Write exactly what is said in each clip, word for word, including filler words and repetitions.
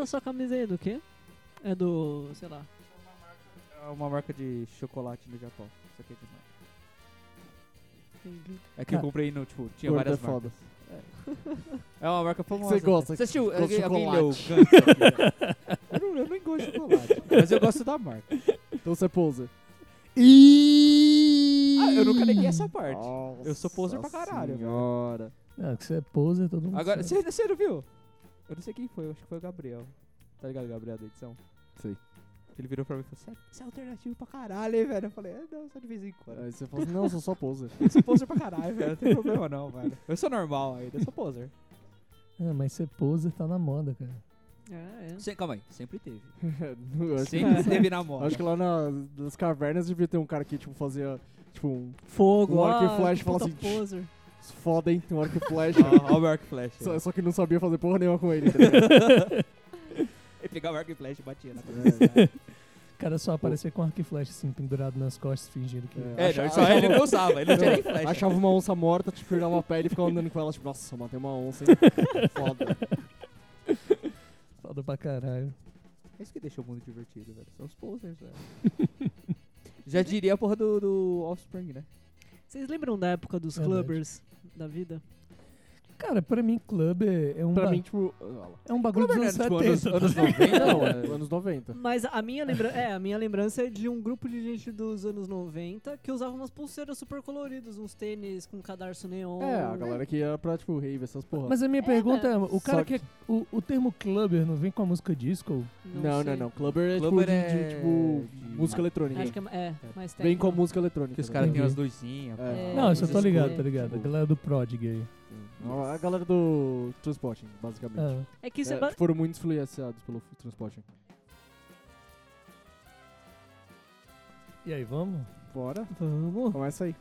Essa sua camisa aí é do quê? É do, sei lá. É uma marca de chocolate no Japão. Isso aqui é demais. Entendi. É que eu comprei no, tipo, tinha Gordo várias é foda. marcas. É. É uma marca famosa. Você gosta? Você assistiu? Gosta de Alguém, alguém leu chocolate. Gantz aqui, né? eu, não, eu nem gosto de chocolate. Mas eu gosto da marca. Então você é poser. Ah, eu nunca neguei essa parte. Nossa Eu sou poser pra caralho, senhora. Ah, que você é poser, todo mundo Agora, sabe. você, você não viu? Eu não sei quem foi, eu acho que foi o Gabriel. Tá ligado, o Gabriel da edição? Sei. Ele virou pra mim e falou, você é alternativo pra caralho, hein, velho? Eu falei, é, não, só de vez em quando. Aí você fala assim, não, eu sou só poser. Eu sou poser pra caralho, velho, não tem problema não, velho. Eu sou normal ainda, eu sou poser. Ah, mas ser poser tá na moda, cara. É, é. Se, calma aí, sempre teve. Eu acho que- Sempre teve na moda. Acho que lá na- nas cavernas devia ter um cara que tipo, fazia tipo um Fogo, Um arco e ah, flash que fala puta assim, poser. foda, hein? Tem um arco e flecha. Ó, o arco e flash. só, só que não sabia fazer porra nenhuma com ele. Tá ligado? Ele pegava o arco e flash e batia na cabeça. O cara só aparecia com arco e flecha assim, pendurado nas costas, fingindo que... É. É, Acha- não, só achava- ele não usava, ele não tinha nem flash. Achava uma onça morta, tipo, pegava uma pele e ficava andando com ela, tipo, nossa, eu matei uma onça, hein? Foda. Foda pra caralho. É isso que deixa o mundo divertido, velho. São os posers, velho. Já diria a porra do, do Offspring, né? Vocês lembram da época dos Verdade. clubbers da vida? Cara, pra mim, club é, é um, Pra ba- mim, tipo... é um bagulho dos Club anos era, tipo, anos- setenta. anos tá ligado? noventa? Não, é anos noventa. Mas a minha, lembra é, a minha lembrança é de um grupo de gente dos anos noventa que usava umas pulseiras super coloridas, uns tênis com cadarço neon. É, a galera que ia pra, tipo, rave, essas porra. Mas a minha pergunta é, o cara Só que... é- O, o termo clubber não vem com a música disco? Não, sei. não, não. Clubber é, Clubber tipo, de, é de, tipo, de- música eletrônica. Acho que é, é mais Vem com a técnico. música eletrônica. Que os né? caras têm Entendi. as luzinhas. É. Não, isso eu tô mas ligado, é, tá ligado. tipo- A galera do Prodigy aí. A galera do Transporting, basicamente. Ah. É que isso é, É, ba- foram muito influenciados pelo Transporting. E aí, vamos? Bora, Vamos. começa aí.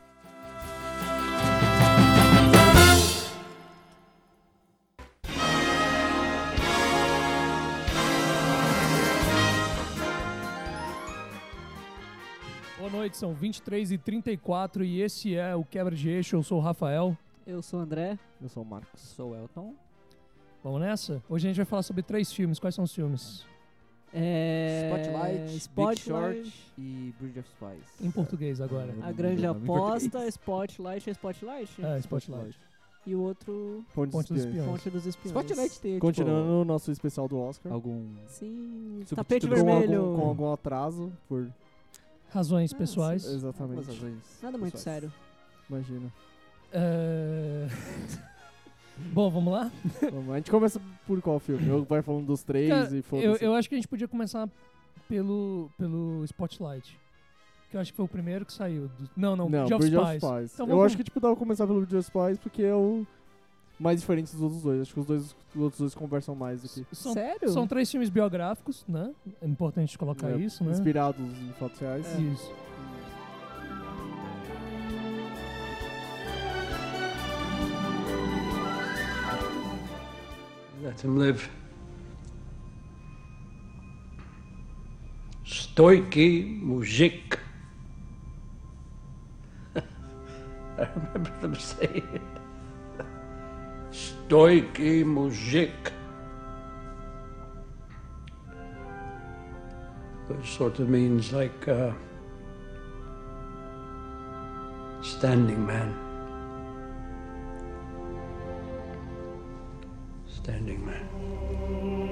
Boa noite, são vinte e três e trinta e quatro e esse é o Quebra de Eixo. Eu sou o Rafael. Eu sou o André. Eu sou o Marcos. Sou o Elton. Vamos nessa? Hoje a gente vai falar sobre três filmes. Quais são os filmes? É... Spotlight, Big Spotlight, Short e Bridge of Spies. Em português agora. A Grande Nome em Aposta, português. Spotlight, é Spotlight? É, Spotlight. E o outro, Ponte Ponte dos dos Espiões. Espiões. Ponte dos Espiões. Spotlight tem, Continuando o nosso especial do Oscar. tipo, algum... Sim, Subtítulo tapete Com vermelho. algum, com algum atraso, por... Razões Ah, pessoais. sim. Exatamente. algumas razões Nada muito pessoais. sério. Imagina. É... Bom, vamos lá? Vamos, a gente começa por qual filme? Eu vai falando dos três Cara, e eu, foda-se. eu acho que a gente podia começar pelo, pelo Spotlight. Que eu acho que foi o primeiro que saiu. Do... Não, não, Não, Bridge of Bridge of Spies. Spies. Então eu vamos- acho que tipo, dá pra começar pelo Bridge of Spies porque é o mais diferente dos outros dois. Acho que os, dois, os outros dois conversam mais do que... São, Sério? são três filmes biográficos, né? É importante colocar é, isso, né? Inspirados em fatos reais. É. Isso. Let him live. Stoiky mujik. I remember them saying it. Stoiky mujik. Which sort of means like uh, standing man. Standing man.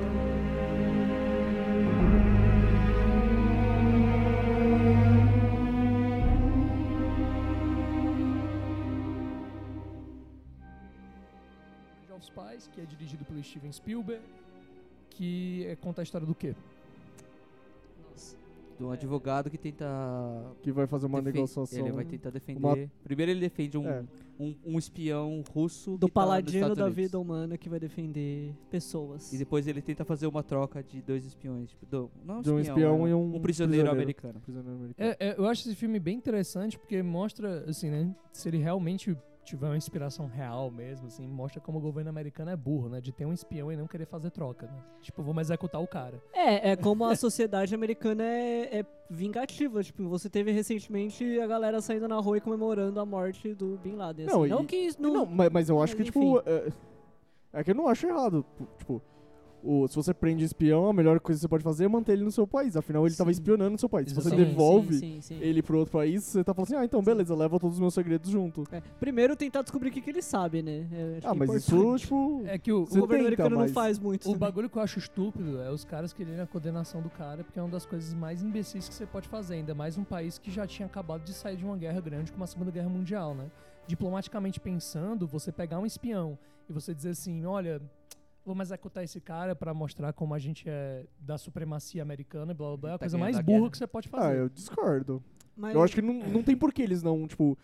Bridge of Spies, que é dirigido pelo Steven Spielberg, que é, conta a história do quê? Nossa. De um advogado que tenta... Que vai fazer uma defen- negociação. Ele vai tentar defender... uma- Primeiro ele defende um, É. um, um espião russo Do que tá nos paladino Estados da Unidos. vida humana que vai defender pessoas. E depois ele tenta fazer uma troca de dois espiões. Tipo, do, não De um espião é e um um prisioneiro, prisioneiro. americano. Prisioneiro americano. É, é, eu acho esse filme bem interessante porque mostra, assim, né? Se ele realmente tiver uma inspiração real mesmo, assim, mostra como o governo americano é burro, né? De ter um espião e não querer fazer troca, né? Tipo, vamos executar o cara. É, é como a sociedade americana é, é vingativa. Tipo, você teve recentemente a galera saindo na rua e comemorando a morte do Bin Laden. Assim. Não, Não, e- que isso Não, não... mas, mas eu acho mas que, enfim. tipo... É, é que eu não acho errado. p- Tipo, o, se você prende espião, a melhor coisa que você pode fazer é manter ele no seu país. Afinal, ele tava Sim. espionando no seu país. Se você Exatamente. devolve Sim, sim, sim. ele pro outro país, você tá falando assim, ah, então beleza, leva todos os meus segredos junto. É, primeiro tentar descobrir o que, que ele sabe, né? É, acho Ah, que é mas isso, importante. tipo... É que o, O Você governo tenta, americano mas- não faz muito. O né? bagulho que eu acho estúpido é os caras quererem a condenação do cara, porque é uma das coisas mais imbecis que você pode fazer, ainda mais um país que já tinha acabado de sair de uma guerra grande como a Segunda Guerra Mundial, né? Diplomaticamente pensando, você pegar um espião e você dizer assim, olha, vamos executar esse cara pra mostrar como a gente é da supremacia americana e blá blá blá, é a Tá coisa ganhando mais a burra guerra. que você pode Ah, fazer. eu discordo. Mas- Eu acho que não, não tem por que eles não, tipo,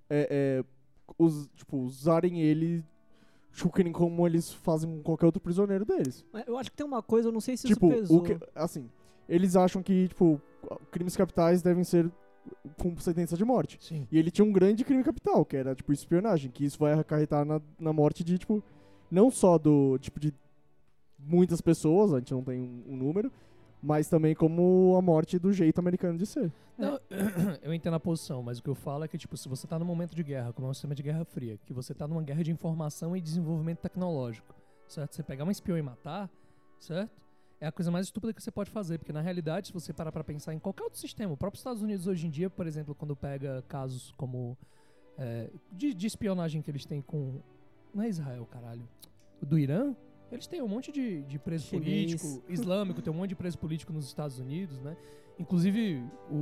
é, é, us- tipo, usarem ele, tipo, que nem como eles fazem com qualquer outro prisioneiro deles. mas eu acho que tem uma coisa, eu não sei se Tipo, isso pesou. o que, assim, eles acham que, tipo, crimes capitais devem ser com sentença de morte. Sim. E ele tinha um grande crime capital, que era, tipo, espionagem, que isso vai acarretar na, na morte de, tipo, não só do, tipo, de muitas pessoas, a gente não tem um, um número, mas também como a morte do jeito americano de ser. Não, eu entendo a posição, mas o que eu falo é que, tipo, se você tá num momento de guerra, como é um sistema de guerra fria, que você tá numa guerra de informação e desenvolvimento tecnológico, certo? Você pegar um espião e matar, certo? É a coisa mais estúpida que você pode fazer, porque na realidade, se você parar pra pensar em qualquer outro sistema, o próprio Estados Unidos hoje em dia, por exemplo, quando pega casos como é, de, de espionagem que eles têm com... Não é Israel, caralho. O do Irã, eles têm um monte de, de preso Chinês. político, islâmico, tem um monte de preso político nos Estados Unidos, né? Inclusive,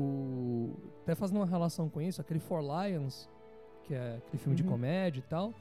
o, até fazendo uma relação com isso, aquele For Lions, que é aquele filme de Uhum. comédia e tal,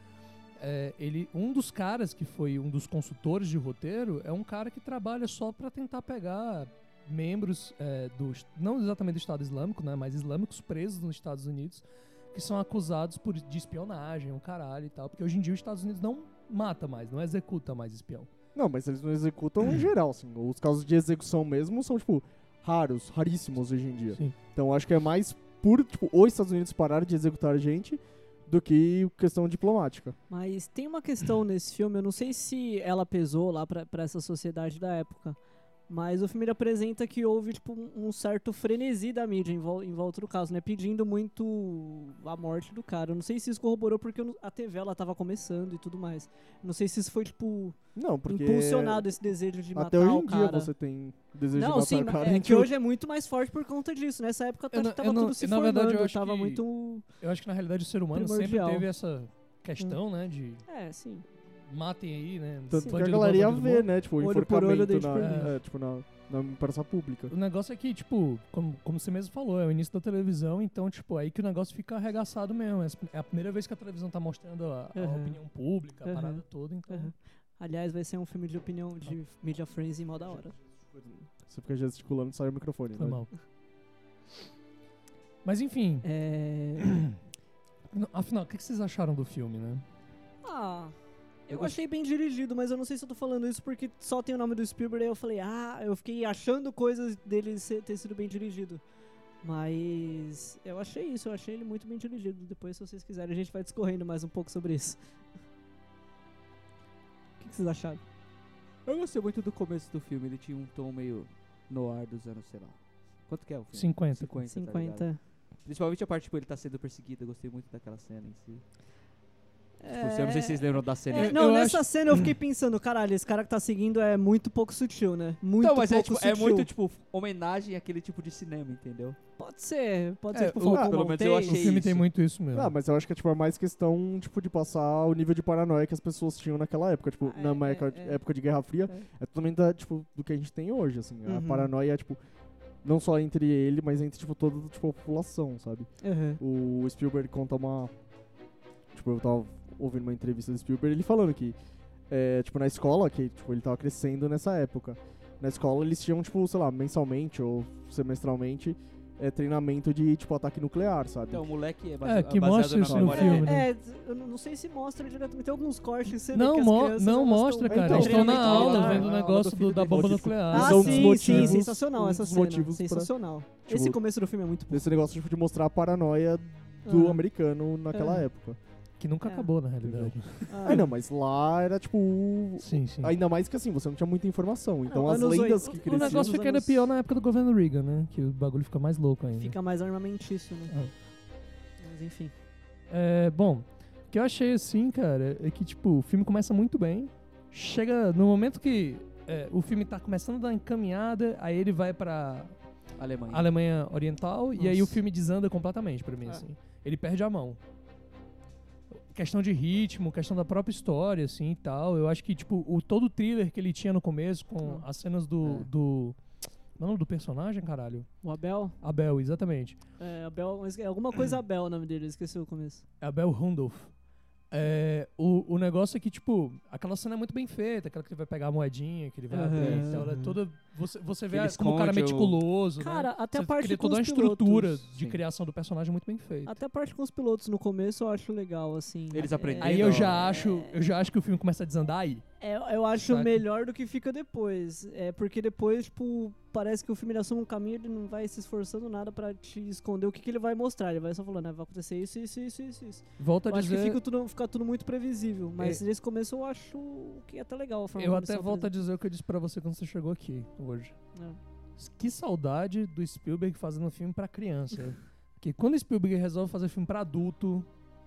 é, ele, um dos caras que foi um dos consultores de roteiro é um cara que trabalha só pra tentar pegar membros é, do, não exatamente do Estado Islâmico, né, mas islâmicos presos nos Estados Unidos, que são acusados por, de espionagem, o caralho e tal, porque hoje em dia os Estados Unidos não mata mais, não executa mais espião. Não, mas eles não executam em geral, assim. Os casos de execução mesmo são, tipo, raros, raríssimos hoje em dia. Sim. Então eu acho que é mais por, tipo, os Estados Unidos pararam de executar gente do que questão diplomática. Mas tem uma questão nesse filme, eu não sei se ela pesou lá pra, pra essa sociedade da época, mas o filme ele apresenta que houve tipo, um um certo frenesi da mídia em, vol em volta do caso, né? Pedindo muito a morte do cara. Eu não sei se isso corroborou porque eu não- a T V ela tava começando e tudo mais. Não sei se isso foi, tipo, Não, porque impulsionado esse desejo de matar até hoje o em cara. dia você tem desejo Não, de matar sim, o cara. é em que o- hoje é muito mais forte por conta disso. Nessa época Eu tá- não- tava eu não- tudo se na formando, verdade, eu acho tava que- muito... Eu acho que na realidade o ser humano Primordial. sempre teve essa questão, né, de É, sim. matem aí, né? Tanto Sim. que a bandido galera bom, ia bandido ver, bom. né? Tipo, o Olho por olho, enforcamento dente na, por dente. é, tipo, na, na praça pública. O negócio é que, tipo, como, como você mesmo falou, é o início da televisão, então, tipo, aí que o negócio fica arregaçado mesmo. É a primeira vez que a televisão tá mostrando a, a Uhum. opinião pública, a Uhum. parada toda, então... Uhum. Aliás, vai ser um filme de opinião de media frenzy mó da hora. Você fica gesticulando e sai o microfone. Foi né? mal. Mas enfim, É... n- afinal, o que que vocês acharam do filme, né? Ah, eu, Eu gost- achei bem dirigido, mas eu não sei se eu tô falando isso porque só tem o nome do Spielberg e eu falei, ah, eu fiquei achando coisas dele ser- ter sido bem dirigido. Mas eu achei isso, eu achei ele muito bem dirigido. Depois, se vocês quiserem, a gente vai discorrendo mais um pouco sobre isso. O que, que vocês acharam? Eu gostei muito do começo do filme, ele tinha um tom meio no ar dos anos, sei lá. Quanto que é o filme? cinquenta. cinquenta. tá ligado? cinquenta. Principalmente a parte, tipo, ele tá sendo perseguido, eu gostei muito daquela cena em si. É... Tipo, eu não sei se vocês lembram da cena. É, Eu- não, eu nessa acho- cena eu fiquei pensando, caralho, esse cara que tá seguindo é muito pouco sutil, né? Muito Então, mas pouco é, tipo, é sutil. muito, tipo, homenagem àquele tipo de cinema, entendeu? Pode ser, pode É, ser, tipo, o- Falcão pelo menos eu Maltese. O achei filme isso. tem muito isso mesmo. Ah, mas eu acho que é tipo, é mais questão tipo, de passar o nível de paranoia que as pessoas tinham naquela época. Tipo, Ah, na é, uma é, época, é. época de Guerra Fria, É. é totalmente da, tipo, do que a gente tem hoje, assim. A Uhum. paranoia, tipo, não só entre ele, mas entre, tipo, toda tipo, a população, sabe? Uhum. O Spielberg conta uma... Tipo, eu tava ouvindo uma entrevista do Spielberg, ele falando que, é, tipo, na escola, que tipo, ele tava crescendo nessa época. Na escola eles tinham, tipo, sei lá, mensalmente ou semestralmente, é, treinamento de, tipo, ataque nuclear, sabe? Então, o moleque é, É, base- que baseado mostra na isso no memória filme, dele. né? É, eu não não sei se mostra diretamente. Tem alguns cortes que você vê Não, que as mo- crianças, não elas mostra, tão- cara. Então, Eles estão na treinamento aula militar. vendo o Ah, negócio do do, filho da dele. bomba Tipo, nuclear. Ah, Esse é um dos sim, sim, motivos- sensacional um essa dos cena. motivos pra- Sensacional. Tipo, Esse começo do filme é muito bom. Desse negócio, tipo, de mostrar a paranoia do Ah. americano naquela É. época. Que nunca É. acabou, na realidade. Ah, Ah, não, mas lá era, tipo... Sim, sim. Ainda mais que, assim, você não tinha muita informação. Então, Não, as anos lendas oit- que o O cresciam... negócio nos fica ainda anos- pior na época do governo Reagan, né? Que o bagulho fica mais louco ainda. Fica mais armamentício, né? Ah. Mas enfim. É, bom, o que eu achei assim, cara, é que, tipo, o filme começa muito bem. Chega no momento que é, o filme tá começando a dar encaminhada, aí ele vai pra Alemanha. Alemanha Oriental, e aí o Nossa. filme desanda completamente pra mim, É. assim. Ele perde a mão. Questão de ritmo, questão da própria história, assim, e tal. Eu acho que, tipo, o, todo o thriller que ele tinha no começo, com Hum. as cenas do... É. do não, é o nome do personagem, caralho? O Abel? Abel, exatamente. É, Abel, mas é alguma coisa Abel o nome dele, eu esqueci o começo. Abel Rundolph. É, o, o negócio é que, tipo, aquela cena é muito bem feita, aquela que ele vai pegar a moedinha, que ele vai Aham. abrir e tal, ela é toda... Você, você vê ele a- como o cara é esconde o- meticuloso, Cara, né? até Você a parte cria com toda uma os estrutura pilotos. de Sim. criação do personagem muito bem feita. Até a parte com os pilotos no começo eu acho legal, assim. Eles É, aprenderam. Aí eu Não. já acho, eu já acho que o filme começa a desandar aí. É, eu acho Saca? melhor do que fica depois. É porque depois, tipo, parece que o filme ele assume um caminho, ele não vai se esforçando nada pra te esconder o que, que ele vai mostrar. Ele vai só falando, né, vai acontecer isso, isso, isso, isso, isso. Volto a Eu acho dizer, que fica tudo, fica tudo muito previsível. Mas É. nesse começo eu acho que é até legal a forma eu como até eles volto a apresentam. dizer o que eu disse pra você quando você chegou aqui hoje. É. Que saudade do Spielberg fazendo filme pra criança. Porque quando o Spielberg resolve fazer filme pra adulto,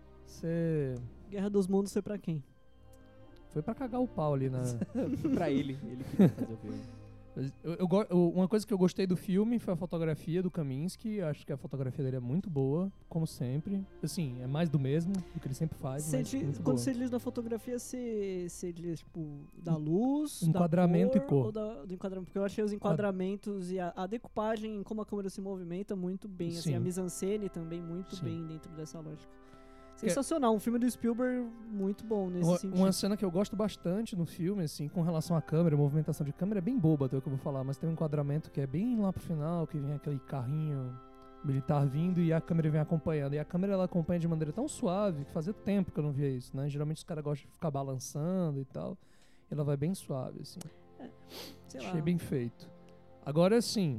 você Guerra dos Mundos foi pra quem? foi pra cagar o pau ali na... pra ele. Ele queria fazer o filme. Eu, eu go- eu- uma coisa que eu gostei do filme foi a fotografia do Kaminsky. Acho que a fotografia dele é muito boa, como sempre. Assim, é mais do mesmo do que ele sempre faz, Cê mas di- muito quando boa. você diz na fotografia, você você diz, tipo, da luz, Enquadramento da e cor, cor. ou da- do enquadramento? Porque eu achei os enquadramentos e a, a decupagem, como a câmera se movimenta, muito bem. Assim, Sim. a mise-en-scène também muito Sim. bem dentro dessa lógica. Sensacional, um filme do Spielberg muito bom nesse Uma, sentido. uma cena que eu gosto bastante no filme, assim, com relação à câmera, movimentação de câmera, é bem boba até o que eu vou falar, mas tem um enquadramento que é bem lá pro final, que vem aquele carrinho militar vindo e a câmera vem acompanhando. E a câmera ela acompanha de maneira tão suave que fazia tempo que eu não via isso, né? Geralmente os caras gostam de ficar balançando e tal. E ela vai bem suave, assim. Sei lá. Achei bem feito. Agora, assim,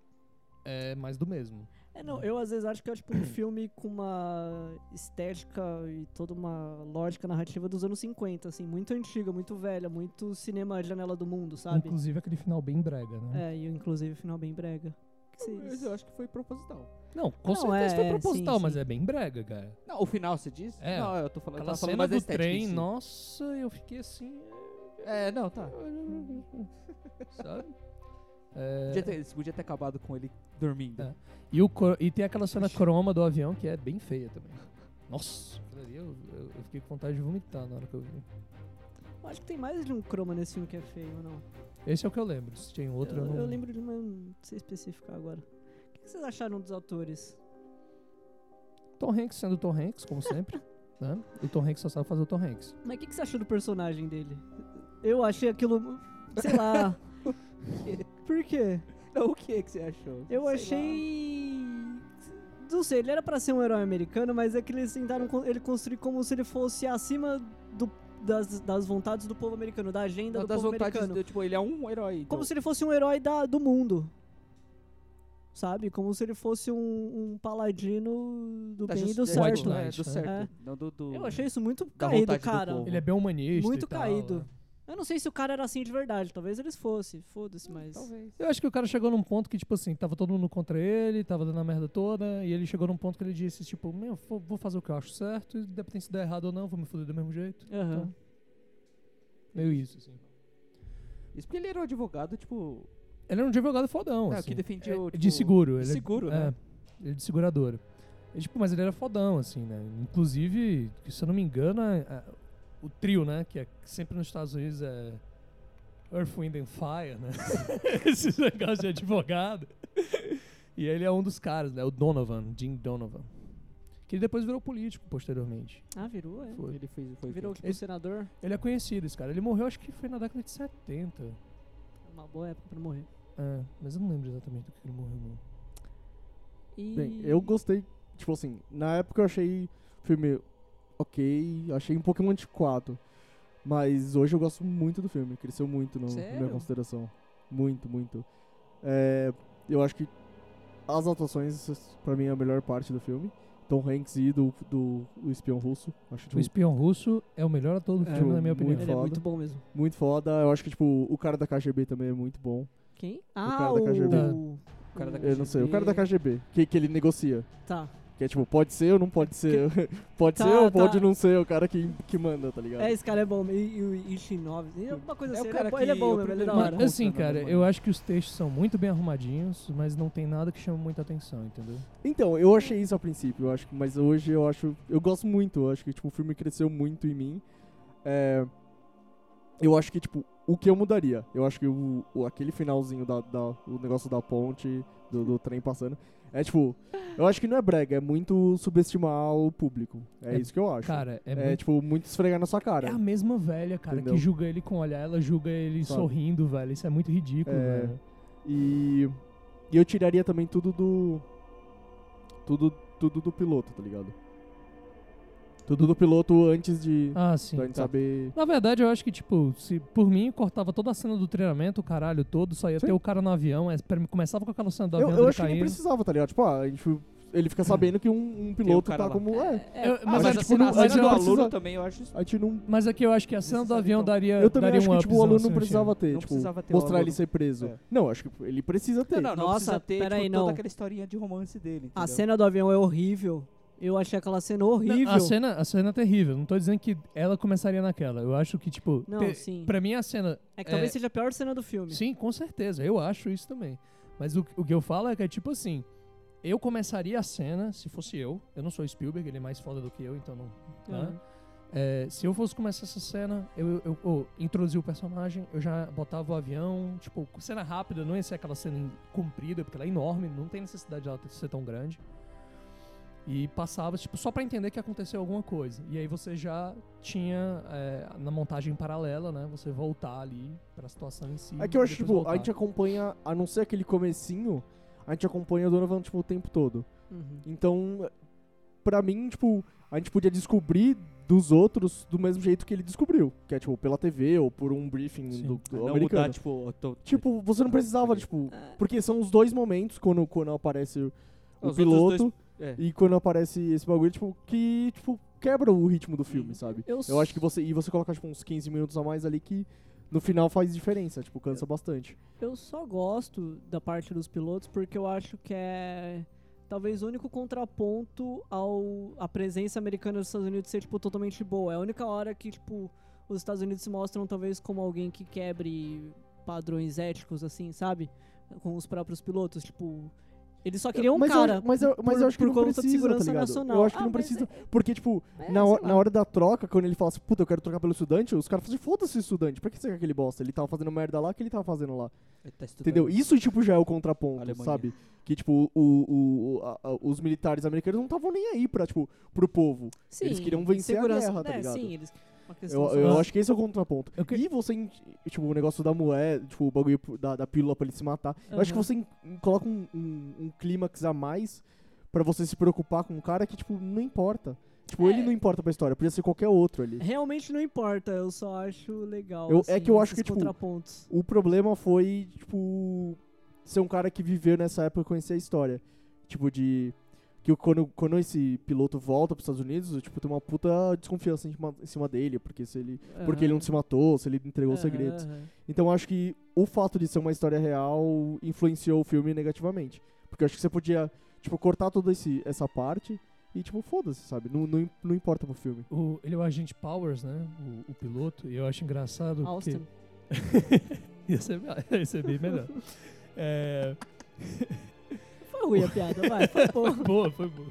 é mais do mesmo. É, não, eu às vezes acho que é tipo um filme com uma estética e toda uma lógica narrativa dos anos cinquenta, assim, muito antiga, muito velha, muito cinema Janela do Mundo, sabe? Inclusive aquele final bem brega, né? É, e inclusive o final bem brega. Que vocês- Mas eu acho que foi proposital. Não, com Não, certeza é, foi é, proposital, sim, mas sim. é bem brega, cara. Não, o final, você diz? É. Não, eu tô falando, eu Aquela tava falando cena mais da do estética em trem, si. nossa, eu fiquei assim... É, não, tá. Sabe? É, Podia ter, eles podiam ter acabado com ele dormindo. É. e, o, cor- e tem aquela cena croma do avião que é bem feia também. Nossa, aquilo ali eu, eu, eu fiquei com vontade de vomitar na hora que eu vi. Eu acho que tem mais de um croma nesse filme que é feio, ou não? Esse é o que eu lembro. Se tem outro, eu, eu, não... eu lembro de uma, não sei especificar agora. O que vocês acharam dos autores? Tom Hanks sendo Tom Hanks, como sempre. Né? O Tom Hanks só sabe fazer o Tom Hanks. Mas o que, que você achou do personagem dele? Eu achei aquilo, sei lá. Por quê? Não, o que que você achou? Eu Sei achei... Não sei, ele era pra ser um herói americano, mas é que eles tentaram con- ele construir como se ele fosse acima do, das, das vontades do povo americano, da agenda lá. do Das povo vontades, americano. do, tipo, ele é um herói. Como então. se ele fosse um herói da, do mundo. Sabe? Como se ele fosse um, um paladino do Da bem e justi- do é, certo. tipo, é, Knight, do né? certo. É. Não do, do- Eu achei isso muito da caído, vontade do cara. povo. Ele é bem humanista Muito e tal, caído. né? Eu não sei se o cara era assim de verdade. Talvez eles fossem. Foda-se, mas... Talvez. Eu acho que o cara chegou num ponto que, tipo assim, tava todo mundo contra ele, tava dando a merda toda, e ele chegou num ponto que ele disse, tipo, meu, vou vou fazer o que eu acho certo, e independente se der errado ou não, vou me foder do mesmo jeito. Aham. Então, meio isso, assim. Isso porque ele era um advogado, tipo... Ele era um advogado fodão, É, assim. que defendia É, o, de tipo, seguro. de Ele seguro, é, né? É, ele é de seguradora. E, tipo, mas ele era fodão, assim, né? Inclusive, se eu não me engano, a- a- o trio, né? Que é sempre nos Estados Unidos é Earth, Wind and Fire, né? Esses negócios de advogado. E ele é um dos caras, né? O Donovan, Jim Donovan. Que ele depois virou político, posteriormente. Ah, virou, é. Foi. Ele fez, foi Virou feito. tipo Esse- senador. Ele é conhecido, esse cara. Ele morreu, acho que foi na década de setenta. Uma boa época pra morrer. É, mas eu não lembro exatamente do que ele morreu, não. E... Bem, eu gostei, tipo assim, na época eu achei o filme ok, achei um pouquinho antiquado. Mas hoje eu gosto muito do filme, cresceu muito no, na minha Sério? consideração. Muito, muito. É, eu acho que as atuações, pra mim, é a melhor parte do filme. Tom Hanks e do, do, do espião russo. Acho O tipo, espião russo é o melhor ator do É, filme, na minha muito opinião. Ele é foda. muito bom mesmo. muito foda. Eu acho que tipo, o cara da K G B também é muito bom. Quem? Ah, cara da K G B. o... O cara da Eu não sei, o cara da K G B, que, que ele negocia. Tá. Que é tipo, pode ser ou não pode ser. Pode Tá, ser ou tá. pode não ser o cara que, que manda, tá ligado? É, esse cara é bom. E, e o Ishinov, alguma coisa É o assim. Ele cara é, bom- ele é que bom o mesmo, ele é da primeiro- hora. Mas, assim, Conta, né, cara, mano? eu acho que os textos são muito bem arrumadinhos, mas não tem nada que chame muita atenção, entendeu? Então, eu achei isso a princípio, eu acho que, mas hoje eu acho. Eu gosto muito, eu acho que tipo, o filme cresceu muito em mim. É, eu acho que, tipo, o que eu mudaria? Eu acho que o, o- aquele finalzinho da, da- o negócio da ponte, do, do trem passando. É tipo, eu acho que não é brega, é muito subestimar o público. É, É, isso que eu acho. Cara, é, é muito... tipo, muito esfregar na sua cara. É a mesma velha, cara, Entendeu? que julga ele com o olhar, ela julga ele Sabe? sorrindo, velho. Isso é muito ridículo, É. velho. E, e eu tiraria também tudo do. Tudo, tudo do piloto, tá ligado? Tudo do piloto antes de. Ah, sim. pra gente tá. saber. Na verdade, eu acho que, tipo, se por mim cortava toda a cena do treinamento, o caralho todo, só ia Sim. ter o cara no avião, é, pra- começava com aquela cena do Eu, avião eu dele acho que nem caindo. precisava, tá ligado? Tipo, ah, a gente, ele fica sabendo que um, um piloto cara tá lá. como. É. É, Eu- Ah, mas mas, é, a tipo, cena, não- a cena mas do não aluno precisa- também, eu acho isso. A gente não. Mas aqui eu acho que a cena do Necessário, avião então. daria, Eu também daria acho um que tipo, o upzão, aluno assim, não no precisava filme. ter, Não tipo, precisava ter o mostrar ele aluno. ser preso. É. Não, acho que ele precisa ter. Não, não, não Nossa, precisa ter peraí, tipo, não. toda aquela historinha de romance dele, A entendeu? cena do avião é horrível. Eu achei aquela cena horrível. Não, a, cena, a cena é terrível. Não tô dizendo que ela começaria naquela. Eu acho que, tipo... Não, te- sim. Pra mim, a cena... É que talvez seja a pior cena do filme. Sim, com certeza. Eu acho isso também. Mas o, o que eu falo é que é tipo assim... Eu começaria a cena, se fosse eu. Eu não sou Spielberg, ele é mais foda do que eu, então não... né? Uhum. É, se eu fosse começar essa cena, eu, eu, eu oh, introduzir o personagem, eu já botava o avião, tipo, cena rápida, não ia ser aquela cena em- comprida, porque ela é enorme, não tem necessidade dela ter- ser tão grande. E passava, tipo, só pra entender que aconteceu alguma coisa. E aí você já tinha, é, na montagem paralela, né, você voltar ali pra situação em si. É que eu e acho, depois tipo, voltar. a gente acompanha, a não ser aquele comecinho, a gente acompanha o Donovan, tipo, o tempo todo. Uhum. Então, pra mim, tipo, a gente podia descobrir dos outros do mesmo jeito que ele descobriu. Que é, tipo, pela T V ou por um briefing Sim. do, do Não americano. mudar, tipo, eu tô- Tipo, você não precisava, tipo... Porque são os dois momentos quando, quando aparece o, o Os outros piloto dois- é. e quando aparece esse bagulho, tipo, que, tipo, quebra o ritmo do filme, sabe? Eu, Eu acho que você... E você coloca, tipo, uns quinze minutos a mais ali que no final faz diferença, tipo, cansa bastante. Eu só gosto da parte dos pilotos porque eu acho que é talvez o único contraponto ao a presença americana dos Estados Unidos ser tipo totalmente boa. É a única hora que tipo os Estados Unidos se mostram talvez como alguém que quebre padrões éticos assim, sabe? Com os próprios pilotos, tipo, eles só queriam um mas cara. eu, mas eu, mas por- eu acho que por não conta de precisa, segurança tá ligado? nacional. Eu acho que Ah, não mas precisa. Porque, tipo, É, na, sei hora, lá. na hora da troca, quando ele fala assim, puta, eu quero trocar pelo estudante, os caras falam assim, foda-se o estudante, pra que você quer aquele bosta? Ele tava fazendo merda lá, o que ele tava fazendo lá? Ele tá estudando. Entendeu? Isso, tipo, já é o contraponto, Alemanha. sabe? Que, tipo, o, o, o- a- a- os militares americanos não estavam nem aí pra, tipo, pro povo. Sim, eles queriam vencer a segurança- guerra, tá é, ligado? Sim, eles uma questão Eu, só- eu acho que esse é o contraponto. Eu que- E você, in- tipo, o negócio da moeda, tipo, o bagulho da, da pílula pra ele se matar. Eu acho que Aham. você in- coloca um, um, um clímax a mais pra você se preocupar com um cara que, tipo, não importa. Tipo, É. ele não importa pra história, podia ser qualquer outro ali. Realmente não importa, eu só acho legal. Eu- assim, é que eu acho esses que, tipo, contrapontos. O problema foi, tipo, ser um cara que viveu nessa época e conhecer a história. Tipo, de... Que o- quando, quando esse piloto volta pros Estados Unidos, tipo, tem uma puta desconfiança em cima, em cima dele, porque se ele... Porque ele não se matou, se ele entregou os Aham, segredos. aham. Então eu acho que o fato de ser uma história real influenciou o filme negativamente. Porque eu acho que você podia, tipo, cortar toda esse, essa parte e, tipo, foda-se, sabe? Não, não, não importa pro filme. O, ele é o agente Powers, né? O, o piloto. E eu acho engraçado Austin. que... ia, ser, ia ser bem melhor. É... Foi ruim a piada, vai. Foi boa. Foi boa, foi boa.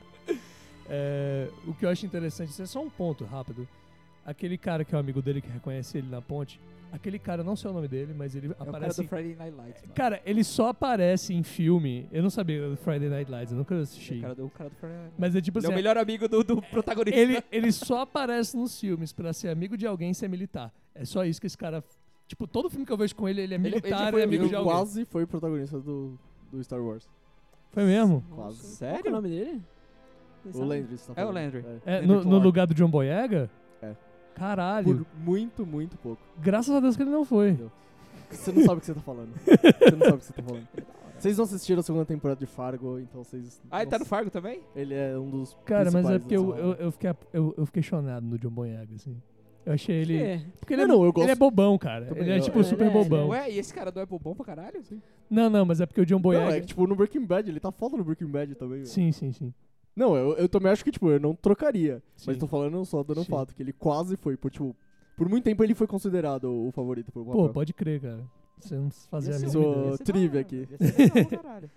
É, o que eu acho interessante, isso é só um ponto rápido. Aquele cara que é o amigo dele que reconhece ele na ponte, aquele cara, não sei o nome dele, mas ele É o cara aparece... do Friday Night Lights, mano. Cara, ele só aparece em filme... Eu não sabia do Friday Night Lights, eu nunca O assisti. cara do, o cara do Friday Night Lights. Mas é tipo Ele é assim... o melhor amigo do, do protagonista. ele, ele só aparece nos filmes pra ser amigo de alguém e ser militar. É só isso que esse cara... Tipo, todo filme que eu vejo com ele, ele é Ele- ele militar já foi e amigo Ele de alguém. quase foi protagonista do, do Star Wars. Foi mesmo? Quase. Qual Sério? que é o nome dele? Vocês O sabem? Landry, você tá É o falando. Landry. É, Landry no, no Clark. lugar do John Boyega? É. Caralho. Por muito, muito pouco. Graças a Deus que ele não foi. Você não sabe o que você tá falando. Você não sabe o que você tá falando. Vocês não assistiram a segunda temporada de Fargo, então vocês... Ah, ele tá no Nossa, Fargo também? Ele é um dos Cara, mas é principais porque eu, dessa eu, eu, fiquei, eu, eu fiquei chonado no John Boyega, assim. Eu achei ele... É. Porque ele, Não, é, não, eu ele é gosto- bobão, cara. Também Ele é eu- tipo ele super é- bobão. Ué, e esse cara não é bobão pra caralho? Não, não, mas é porque o John Não, Boyega... é que, tipo, no Breaking Bad, ele tá foda no Breaking Bad também, velho. Sim, sim, sim. Não, eu, eu também acho que, tipo, eu não trocaria. Sim. Mas tô falando só dando um Sim. fato, que ele quase foi, por, tipo... Por muito tempo ele foi considerado o favorito pro papel. Pô, pode crer, cara. Você não fazia a Ia ser- mínima Sou- ideia. ia ser trivia da- aqui. ia ser legal pra caralho.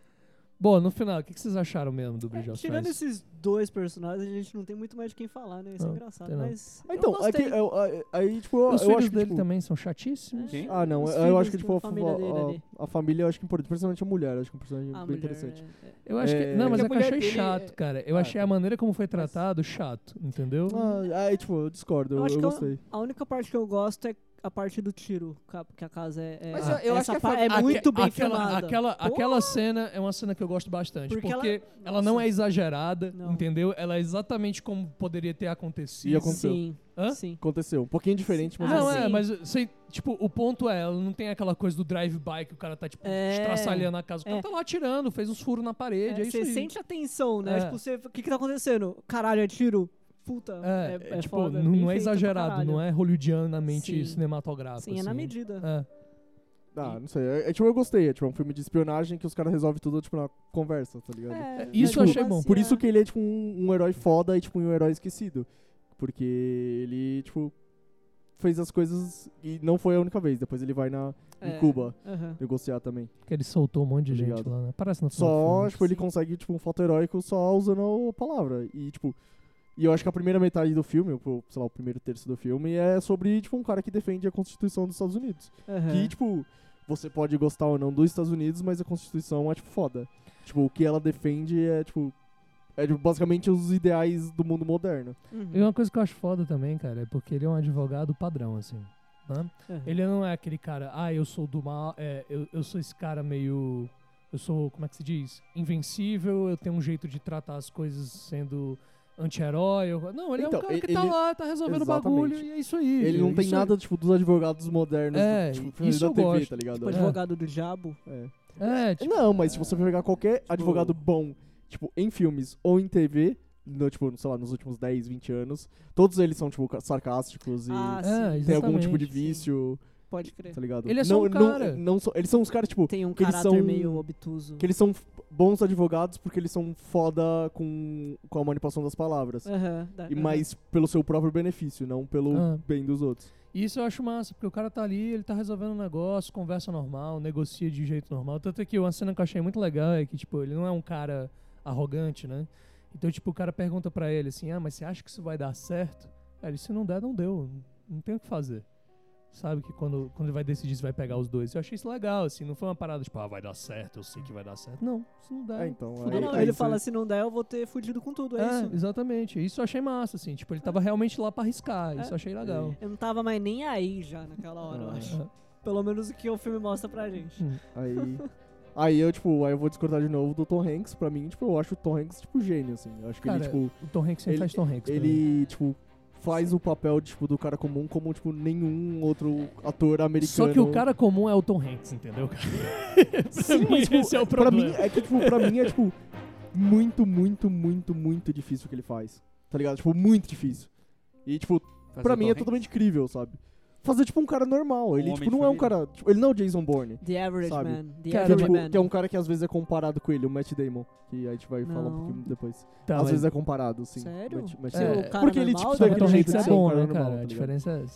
Bom, no final, o que que vocês acharam mesmo do Bridge É, of tirando Spies? esses dois personagens, a gente não tem muito mais de quem falar, né? Isso é Não, engraçado. tem não. Mas. Ah, eu então, é que, gostei. eu- aí, aí, tipo, eu, Os eu filhos acho que, dele tipo... também são chatíssimos. Quem? Ah, não, Os eu, eu filhos acho que, tipo, da a, família dele a- ali. a família eu acho que é importante, principalmente a mulher, eu acho que é um personagem A bem mulher, interessante. é- é- Eu acho que. É, Não, mas que é a que eu mulher achei dele chato, é- cara. Eu Ah, achei tá. a maneira como foi tratado chato, entendeu? Ah, aí, tipo, eu discordo, Eu eu, acho eu que eu- gostei. A única parte que eu gosto é a parte do tiro, ca- que a casa é. é Mas ah, eu- eu essa acho que a pa- fa- é Aque- muito bem aquela, filmada. Aquela, Pô! aquela cena é uma cena que eu gosto bastante. Porque, Porque ela, ela- não nossa. é exagerada, Não. entendeu? Ela é exatamente como poderia ter acontecido. E aconteceu. Sim. Hã? Sim. Aconteceu. Um pouquinho diferente, mas... Ah, Não, assim, é, sim. mas sei, tipo, o ponto é, ela não tem aquela coisa do drive-by que o cara tá, tipo, É. estraçalhando a casa. O cara É. tá lá atirando, fez uns furos na parede, é, isso Você aí. sente a tensão, né? É. Tipo, você. O que que tá acontecendo? Caralho, é tiro. Puta. É, É, é, é tipo, foda, não, bem não é feito pra exagerado, caralho. não é hollywoodianamente Sim. cinematográfico. Sim, é na assim. medida. É. Ah, não sei. É, é, tipo, eu gostei. É tipo um filme de espionagem que os caras resolvem tudo, tipo, na conversa, tá ligado? É, isso mas eu achei bom. Por isso que ele é, tipo, um, um herói foda e, tipo, um herói esquecido. Porque ele, tipo, fez as coisas e não foi a única vez. Depois ele vai na, em É. Cuba Aham. negociar também. Porque ele soltou um monte de Tá gente ligado. lá, né? Parece no final do Só, filme. tipo, ele sim. consegue, tipo, um fato heróico só usando a palavra. E, tipo... E eu acho que a primeira metade do filme, ou, sei lá, o primeiro terço do filme, é sobre, tipo, um cara que defende a Constituição dos Estados Unidos. Aham. Que, tipo, você pode gostar ou não dos Estados Unidos, mas a Constituição é, tipo, foda. Tipo, o que ela defende é, tipo... É, tipo, basicamente os ideais do mundo moderno. Uhum. E uma coisa que eu acho foda também, cara, é porque ele é um advogado padrão, assim. Né? Aham. Ele não é aquele cara, ah, eu sou do mal, é, eu, eu sou esse cara meio. Eu sou, como é que se diz? Invencível, eu tenho um jeito de tratar as coisas sendo anti-herói. eu- Não, ele Então, é um cara que ele- tá lá, tá resolvendo o Exatamente. bagulho e é isso aí. Ele não tem Isso- nada, tipo, dos advogados modernos É, do, tipo, isso da eu T V, gosto. tá ligado? Tipo, É. advogado do diabo. É. É, tipo, Não, mas se você for pegar qualquer advogado bom, tipo, em filmes ou em T V, no, tipo, sei lá, nos últimos dez, vinte anos, todos eles são, tipo, sarcásticos e Ah, é, sim. tem algum tipo de exatamente. vício, Pode crer. tá ligado? Ele é só não, um cara. Não, não são- eles são os caras, tipo, Tem um que eles caráter são- meio obtuso. que eles são f- bons advogados porque eles são foda com, com a manipulação das palavras. Aham, da- E aham. mais pelo seu próprio benefício, não pelo Ah. bem dos outros. Isso eu acho massa, porque o cara tá ali, ele tá resolvendo um negócio, conversa normal, negocia de jeito normal. Tanto é que uma cena que eu achei muito legal é que, tipo, ele não é um cara arrogante, né? Então, tipo, o cara pergunta pra ele assim, ah, mas você acha que isso vai dar certo? Aí ele, se não der, não deu, não tem o que fazer. Sabe que quando, quando ele vai decidir se vai pegar os dois. Eu achei isso legal, assim, não foi uma parada tipo, ah, vai dar certo, eu sei que vai dar certo. Não, se não der. É, então. Não, aí- não, aí ele você- fala, se não der, eu vou ter fudido com tudo, é, É, isso. exatamente. Isso eu achei massa, assim. Tipo, ele tava realmente lá pra arriscar. Isso eu achei legal. Eu não tava mais nem aí já naquela hora, eu Ah. acho. Pelo menos o que o filme mostra pra gente. Hum. Aí, aí eu, tipo, aí eu vou discordar de novo do Tom Hanks. Pra mim, tipo, eu acho o Tom Hanks, tipo, gênio, assim. Eu acho que Cara, ele, tipo, o Tom Hanks sempre ele- faz Tom Hanks. pra mim. ele, tipo, faz o papel, tipo, do cara comum como, tipo, nenhum outro ator americano. Só que o cara comum é o Tom Hanks, entendeu, cara? pra Sim, mim, mas, tipo, esse é o pra problema. mim, é que, tipo, pra mim é, tipo, muito, muito, muito, muito difícil o que ele faz. Tá ligado? Tipo, muito difícil. E, tipo, Fazer pra o mim Tom é Hanks? totalmente incrível, sabe? Fazer, tipo, um cara normal. Ele, Um tipo, homem de não é um família. cara... Tipo, ele não é o Jason Bourne. The Average Sabe? Man. The Cara, Que é, Average tipo, Man. que é um cara que às vezes é comparado com ele, o Matt Damon. Que a gente vai falar um Não. pouquinho depois. Tá, às mas- vezes é comparado, sim. Sério? Matt- Matt Ser É, Damon. o cara porque ele, normal, tipo, da tem Só que o aquele Tom jeito Hanks de é ser um bom, cara né, normal, cara? tá A ligado? diferença é essa.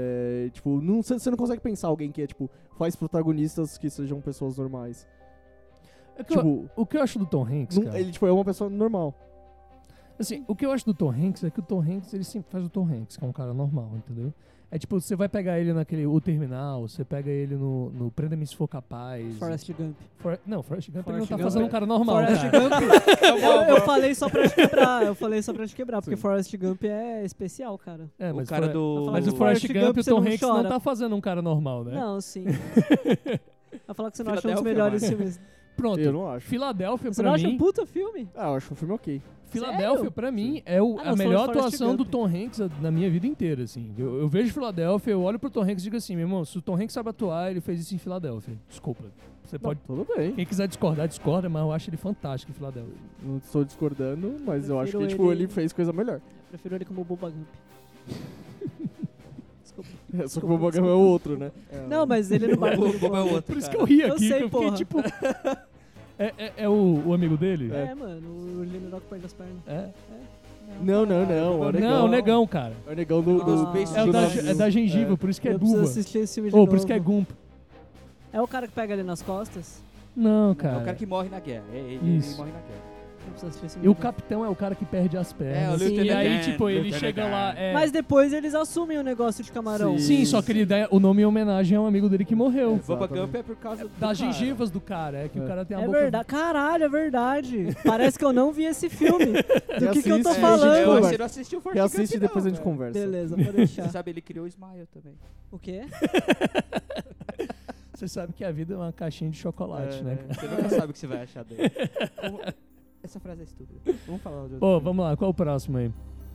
É, tipo, não, você você não consegue pensar alguém que é, tipo, faz protagonistas que sejam pessoas normais. É que eu- Tipo, o que eu acho do Tom Hanks, não- cara... ele, tipo, é uma pessoa normal. Assim, o que eu acho do Tom Hanks é que o Tom Hanks, ele sempre faz o Tom Hanks, que é um cara normal, entendeu? É tipo, você vai pegar ele naquele O Terminal, você pega ele no, no Prenda-me se for capaz. Forrest Gump. For- não, Forrest Gump ele não Forrest tá Gump fazendo é- um cara normal, Forrest cara. Gump. eu, eu falei só pra te quebrar. Eu falei só pra te quebrar, porque Sim. Forrest Gump é especial, cara. É, O mas cara For- do... Mas o do Forrest Forrest Gump, Gump o você Tom não Hanks não chora. tá fazendo um cara normal, né? Não, sim. Vai falar que você não achou um dos Filadélfia, melhores mano. filmes. Pronto, Eu não acho. Filadélfia Você pra não acha mim... um puta filme? Ah, eu acho um filme ok. Filadélfia, Sério? pra mim, é o- Ah, a não, você melhor falou de Forrest atuação do Gump. Tom Hanks na minha vida inteira, assim. Eu, eu vejo Filadélfia, eu olho pro Tom Hanks e digo assim, meu irmão, se o Tom Hanks sabe atuar, ele fez isso em Filadélfia. Desculpa. Você pode... Não, tudo bem. Quem quiser discordar, discorda, mas eu acho ele fantástico em Filadélfia. Não estou discordando, mas eu acho que, Prefiro tipo, ele- ele fez coisa melhor. Eu prefiro ele como Boba Gump. Desculpa. Só que o Boba Gump é o outro, né? Não, mas ele no barco. O Boba é o outro, Por isso que cara. eu ri Eu aqui, sei, que eu fiquei porra. tipo... É, é, é o, o amigo dele? É, mano, o general que perde as pernas. É. Não, não, não. É o negão. Não, o negão, cara. É o negão do, do, Ah. do É, o da, navio. é da gengiva, por isso que é Eu preciso Duva. assistir esse filme de Ou novo. por isso que é Gump. É o cara que pega ali nas costas? Não, É cara. o cara que morre na guerra. É ele, Isso. ele morre na guerra. Eu preciso assistir esse E filme o de novo. capitão é o cara que perde as pernas. É, o Sim, E Lieutenant aí, Dan, tipo, ele Lieutenant chega Dan. lá... É... Mas depois eles assumem o negócio de camarão. Sim. Sim, só que ele dá o nome em homenagem a um amigo dele que morreu. Bubba Exatamente. Gump é por causa do Das cara. gengivas do cara. É que É. o cara tem a É boca... verdade. Caralho, é verdade. Parece que eu não vi esse filme. Do que, que eu tô Reassiste, É, falando? eu- conversa. você não assistiu o Forrest Reassiste e Gump, depois a não, gente velho. conversa. Beleza, pode deixar. Você sabe, ele criou o Smile também. O quê? Você sabe que a vida é uma caixinha de chocolate, É, né? Você nunca sabe o que você vai achar dele. Vamos- Essa frase é estúpida. Vamos falar de outro Pô, filme. vamos lá. Qual o próximo aí?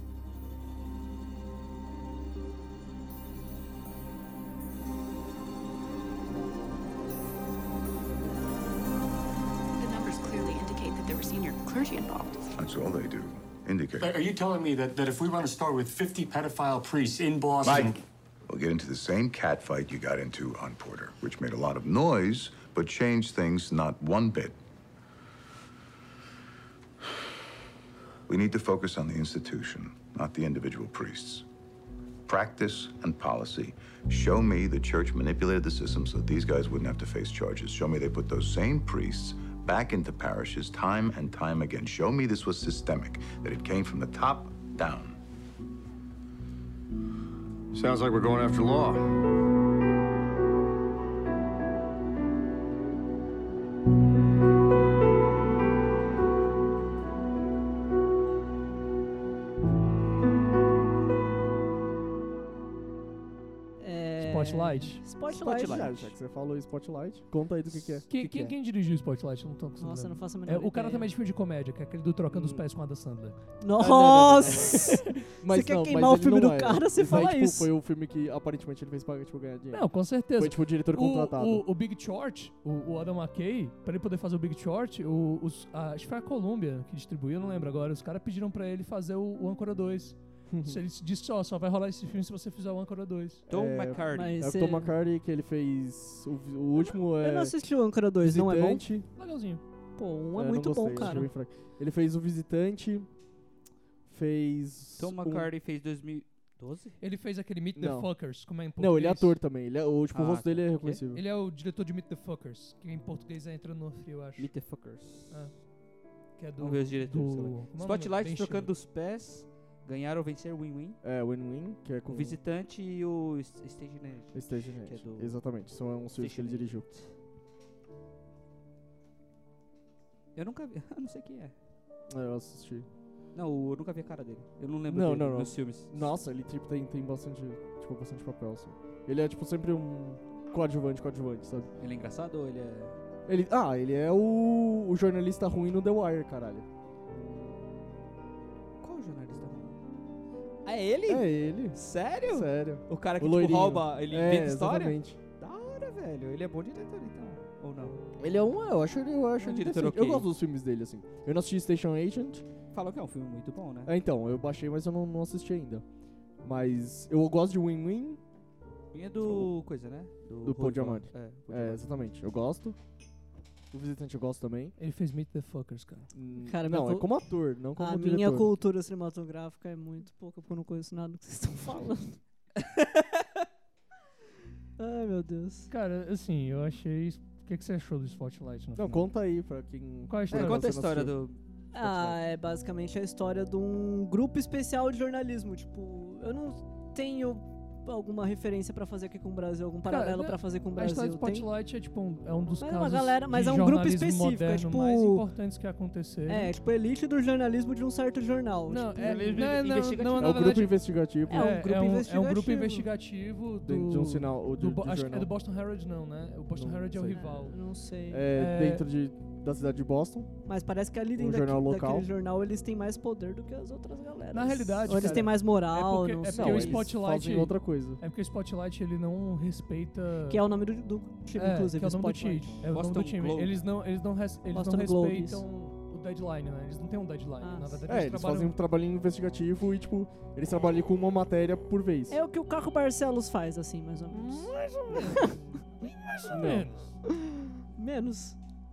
The numbers clearly indicate that there were senior clergy involved. That's all they do. Indicate. Are you telling me that, that if we run a store with fifty pedophile priests in Boston... Mike, we'll get into the same cat fight you got into on Porter, which made a lot of noise, but changed things not one bit. We need to focus on the institution, not the individual priests. Practice and policy. Show me the church manipulated the system so that these guys wouldn't have to face charges. Show me they put those same priests back into parishes time and time again. Show me this was systemic, that it came from the top down. Sounds like we're going after law. É... Spotlight. Spotlight. Spotlight. Já que você falou Spotlight, conta aí do que, que é. Quem, que que quem, é? quem dirigiu o Spotlight? Eu não tô conseguindo Nossa, eu não lembrar. faço a É, menor o cara ideia. também é de filme de comédia, que é aquele do Trocando os Pés com a Adam Sandler. Nossa! Mas Você quer não, queimar mas o ele filme não do é. cara, você Esse aí, fala tipo, isso. Foi o filme que aparentemente ele fez pra tipo, ganhar dinheiro. Não, com certeza. Foi tipo o diretor contratado. O, o, o Big Short, o, o Adam McKay, pra ele poder fazer o Big Short, o, os, a, acho que foi a Columbia que distribuiu, eu não lembro agora. Os caras pediram pra ele fazer o, o Âncora dois. Se ele disse, ó, só vai rolar esse filme se você fizer o Âncora dois. Tom É, McCartney. Mas É o cê- Tom McCartney que ele fez. O, o último é. Eu não assisti o Âncora dois, não é bom? Visitante. Legalzinho. Pô, um é, É, não muito gostei, bom, achei cara. bem fraco. Ele fez o Visitante. Fez. Tom um- McCartney fez dois mil e doze? Ele fez aquele Meet Não. the Fuckers, como é em português. Não, ele é ator também. Ele é, o, tipo, o Ah, rosto dele é tá. reconhecível. Ele é o diretor de Meet the Fuckers, que em português é Entrando no Frio, eu acho. Meet the Fuckers. Ah, que é do... Vamos ver os diretores. do- sei lá. como é o nome? Spotlight, Ben Trocando Stiller. os Pés. Ganharam ou vencer Win-Win. É, o Win-Win, que é com O Visitante e o S- Stage Nerd. Stage que é Net. do- Exatamente, são uns filmes que ele Station dirigiu. Eu nunca vi. Eu não sei quem é. É, eu assisti. Não, eu nunca vi a cara dele. Eu não lembro Não, dele não, não. nos filmes. Nossa, ele tipo, tem, tem bastante, tipo, bastante papel, assim. Ele é tipo sempre um coadjuvante, coadjuvante, sabe? Ele é engraçado ou ele é... Ele, ah, ele é o, o jornalista ruim no The Wire, caralho. Qual jornalista ruim? Ah, é ele? É ele. Sério? Sério. O cara que O tipo, loirinho. rouba, ele é, inventa história? exatamente. Da hora, velho. Ele é bom diretor, então. Ou não? Ele é um, eu acho ele, eu acho Um ele diretor decente. ok. Eu gosto dos filmes dele, assim. Eu não assisti Station Agent. Falam que é um filme muito bom, né? É, então, eu baixei, mas eu não, não assisti ainda. Mas eu gosto de Win-Win. É do... coisa, né? Do Paul Road Giamatti. Warrior. É, Paul É, Giamatti. exatamente. Eu gosto. O Visitante eu gosto também. Ele fez Meet the Fuckers, cara. Hum, Cara, não, minha é cul- como ator, não como A diretor. minha cultura cinematográfica é muito pouca, porque eu não conheço nada do que vocês estão falando. Ai, meu Deus. Cara, assim, eu achei... O que, que você achou do Spotlight no Não, final? conta aí pra quem... Qual a É, história? conta a você não história assistiu. do... Ah, é basicamente a história de um grupo especial de jornalismo. Tipo, eu não tenho alguma referência pra fazer aqui com o Brasil, algum Cara, paralelo né, pra fazer com o A Brasil. história do Tem? Spotlight é tipo um, é um dos Mas é uma casos galera- mas de é um grupo jornalismo específico, é moderno tipo- mais importantes que aconteceram. É, tipo, elite do jornalismo de um certo jornal. Não, tipo, é, jornalismo não, é- não, investigativo. não, É na o grupo verdade, investigativo É um é, grupo é um, é um investigativo. grupo investigativo do, de, de um sinal, ou de, do Bo- de acho que jornal. é do Boston Herald não, né? O Boston Não Herald é o sei. rival. eu não sei. É, É- dentro de, da cidade de Boston. Mas parece que ali Um dentro jornal daqui- local. daquele jornal eles têm mais poder do que as outras galeras. Na realidade, Ou eles cara, têm mais moral, é porque- não é sei. porque o eles Spotlight- fazem outra coisa. É porque o Spotlight ele não respeita Que é o nome do, do time, É, inclusive. que é o nome do time. Spotlight. É o nome Boston do time. Globe. Eles não, eles não, res- eles Boston não Globe, respeitam o deadline, né? Eles não têm um deadline. Ah, Na verdade, É, eles trabalham... fazem um trabalhinho investigativo e, tipo, eles trabalham com uma matéria por vez. É o que o Caco Barcelos faz, assim, mais ou menos. Mais ou menos. Mais ou Não. menos. Menos.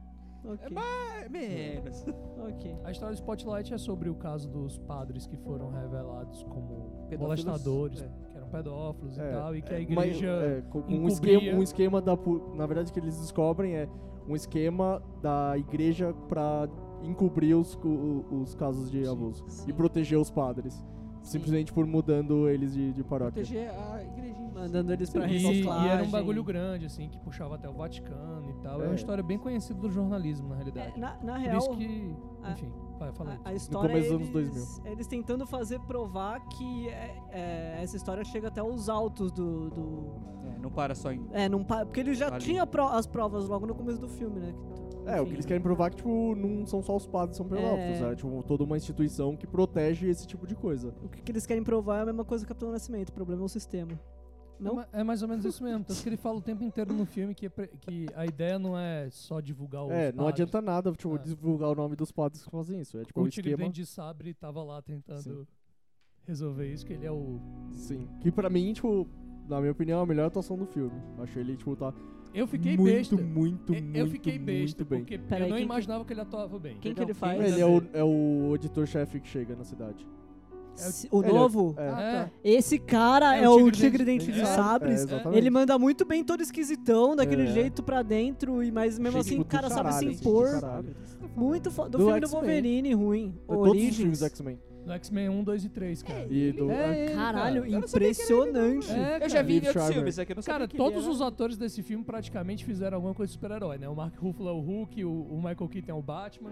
Ok, É menos. ok. A história do Spotlight é sobre o caso dos padres que foram revelados como Pedófilos, molestadores, é. que eram pedófilos É, e tal, e que a é, mas, igreja... é, com- com um encobria- esquema, um esquema da pu- na verdade que eles descobrem é um esquema da igreja pra encobrir os, o- os casos de abuso sim. e proteger os padres, simplesmente por mudando eles de, de paróquia. Proteger a igrejinha. Mandando eles pra E, reciclagem. e era um bagulho grande, assim, que puxava até o Vaticano e tal. É, É. uma história bem conhecida do jornalismo, na realidade. É, na, na Por real, isso que, a- enfim, vai, fala aí. a, a história começo dos eles, anos dois mil. eles tentando fazer provar que é, é, essa história chega até os altos do... do É, não para só em... é, não, pa- porque ele já Ali. tinha pro- as provas logo no começo do filme, né? que tu- É, o enfim. que eles querem provar é que, tipo, não são só os padres, são pedófilos, É. é, tipo, toda uma instituição que protege esse tipo de coisa. O que, que eles querem provar é a mesma coisa que o Capitão Nascimento, o problema é o sistema. É, Não? ma- é mais ou menos isso mesmo. Tanto que ele fala o tempo inteiro no filme que, é pre- que a ideia não é só divulgar os É, não padres. adianta nada, tipo, É. divulgar o nome dos padres que fazem isso. É, tipo, O um Tigre esquema... Dente de Sabre tava lá tentando Sim. resolver isso, que ele é o... Sim. Que pra mim, tipo, na minha opinião, é a melhor atuação do filme. Acho ele, tipo, tá Eu fiquei muito, besta. muito, Eu- muito, eu fiquei besta, muito bem. porque Peraí, eu não quem que- imaginava que ele atuava bem. Quem que Não, ele quem- faz? Ele é o, é o editor-chefe que chega na cidade. Se- O Ele é- novo? é. Ah, tá. Esse cara É é, o o Tigre Tigre Dente- Dente de é, Sabres. É, exatamente. Ele manda muito bem, todo esquisitão, daquele É. jeito pra dentro, e mas mesmo Cheio assim de o cara sabe caralho, se assim, de impor. caralho. Muito foda. Do, Do filme do X-Men. Wolverine, ruim. É todos os filmes Origins. do X-Men. No X-Men um, dois e três, cara. E do... É ele, Caralho, cara. Eu não sabia que era ele, impressionante. É, Eu cara. já vi em Liv outros Schreiber. filmes, aqui eu não sabia Cara, que todos ele era... os atores desse filme praticamente fizeram alguma coisa de super-herói, né? O Mark Ruffalo é o Hulk, o, o Michael Keaton é o Batman.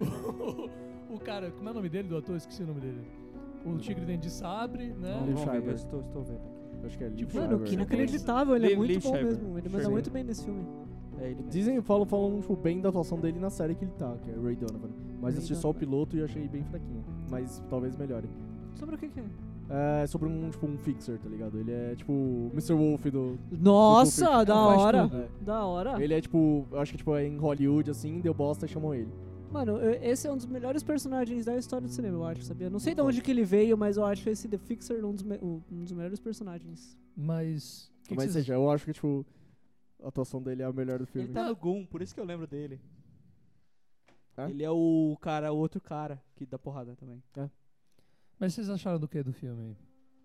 O, cara, como é o nome dele do ator? Esqueci o nome dele. O Tigre Dente de Sabre, né? Liv Vamos ver, Schreiber. eu estou, estou vendo aqui. Acho que é Liv Tipo, Schreiber. Mano, que inacreditável, ele é Liv- muito Liv bom Schreiber. mesmo. Ele manda Sim. muito bem nesse filme. É ele mesmo. Dizem, falam, falam tipo, bem da atuação dele na série que ele tá, que é Ray Donovan. Mas Ray assisti só o Donovan. piloto e achei bem fraquinho. Mas talvez melhore. Sobre o que que é? É sobre um, tipo, um fixer, tá ligado? Ele é tipo o mister Wolf do... Nossa, do da Faz hora. tudo. Da hora. Ele é tipo, eu acho que tipo, é em Hollywood, assim, deu bosta e chamam ele. Mano, eu- esse é um dos melhores personagens da história do cinema, eu acho, sabia? Não sei de onde que ele veio, mas eu acho esse The Fixer um dos, me- o- um dos melhores personagens. Mas... que que Mas vocês- seja, eu acho que tipo, a atuação dele é a melhor do filme. Ele tá no Goon, por isso que eu lembro dele. É? Ele é o cara, o outro cara que dá porrada também. Mas vocês acharam do que do filme?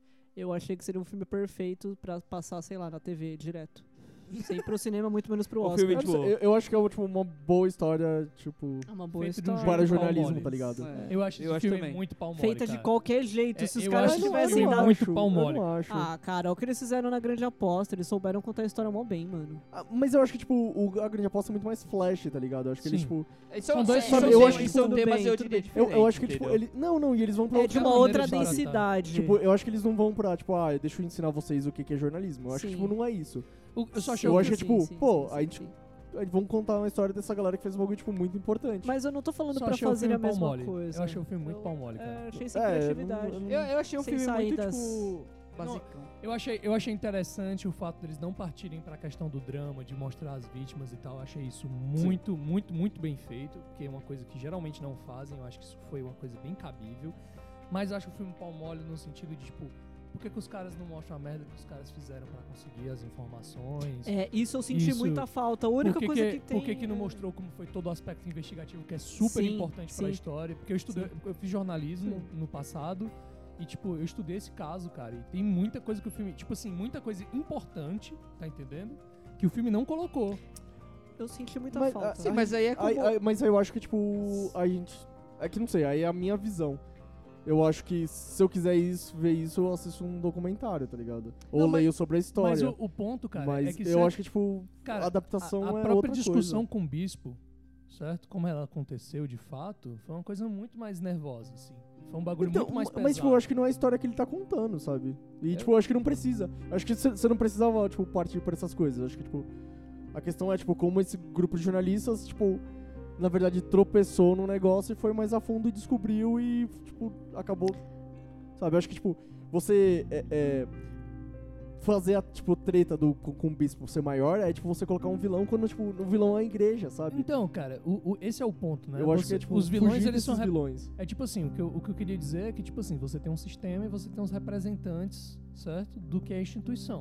Eu achei que seria um filme perfeito pra passar, sei lá, na T V direto. Sem ir pro cinema, muito menos pro O Oscar. filme, Eu, não tipo, sei, eu- eu acho que é tipo, uma boa história, tipo, É uma boa Feito de um história. para jeito jornalismo, pau tá ligado? É. Eu acho Eu esse acho filme também. muito pau mole, Feita de cara. qualquer jeito. É, Se os eu caras acho esse tivessem filme dado... muito pau eu mole. não acho. Ah, cara, o que eles fizeram na Grande Aposta, eles souberam contar a história mó bem, mano. Ah, mas eu acho que, tipo, o, a grande aposta é muito mais flash, tá ligado? Eu acho que eles, Sim. tipo... Eles São são, dois são, filmes, eu acho que eles são tudo temas, bem, eu tudo diria, bem. Eu, diferentes, eu acho que, tipo, entendeu? ele... Não, não, e eles vão pra É outra de uma maneira outra de tratar. densidade. Tipo, eu acho que eles não vão pra, tipo, ah, deixa eu ensinar vocês o que que é jornalismo. Eu acho que, Sim. tipo, não é isso. O- Eu só achei Eu o acho que, filme- tipo, sim, pô, sim, a gente- sim. Aí vão contar uma história dessa galera que fez um bagulho, tipo, muito importante. Mas eu não tô falando só pra achei o fazer filme a pau mesma mole. coisa. Eu achei o filme muito Eu- pau mole, cara. É, achei sem É, criatividade. não- Eu, eu achei um Sem filme muito, saídas. tipo, basicão. Eu achei, eu achei interessante o fato deles não partirem pra questão do drama, de mostrar as vítimas e tal. Eu achei isso muito, muito, muito bem feito, porque é uma coisa que geralmente não fazem. Eu acho que isso foi uma coisa bem cabível. Mas eu acho o filme pau mole no sentido de, tipo, por que, que os caras não mostram a merda que os caras fizeram pra conseguir as informações? É, isso eu senti Isso. muita falta. A única por que, coisa que, que, tem... por que, que não é- mostrou como foi todo o aspecto investigativo, que é super Sim, importante pra sim. história? Porque eu estudei, eu fiz jornalismo Sim. no passado e, tipo, eu estudei esse caso, cara. E tem muita coisa que o filme, tipo assim, muita coisa importante, tá entendendo? Que o filme não colocou. Eu senti muita Mas, falta. ah, Sim, mas aí é como... Aí- aí- mas aí eu acho que, tipo, a gente... É que não sei, aí é a minha visão. Eu acho que se eu quiser isso, ver isso, eu assisto um documentário, tá ligado? Ou Não, mas- leio sobre a história. Mas o, o ponto, cara, Mas é que eu certo- acho que, tipo, cara, a adaptação a, a é própria outra discussão coisa. com o bispo, certo? Como ela aconteceu de fato, foi uma coisa muito mais nervosa, assim. Foi um bagulho Então, muito mais pesado. mas, tipo, eu acho que não é a história que ele tá contando, sabe? E, É. tipo, eu acho que não precisa. Acho que você não precisava, tipo, partir por essas coisas. Acho que, tipo, a questão é, tipo, como esse grupo de jornalistas, tipo, na verdade, tropeçou no negócio e foi mais a fundo e descobriu e, tipo, acabou. Sabe? Eu acho que, tipo, você é, é, fazer a, tipo, treta do, com, com o bispo ser maior é, tipo, você colocar um vilão quando, tipo, o vilão é a igreja, sabe? Então, cara, o, o- esse é o ponto, né? eu acho Você- que é, tipo, os vilões, fugir eles são... desses rep- vilões. É tipo assim, o que, eu, o que eu queria dizer é que, tipo assim, você tem um sistema e você tem uns representantes, certo? Do que é a instituição.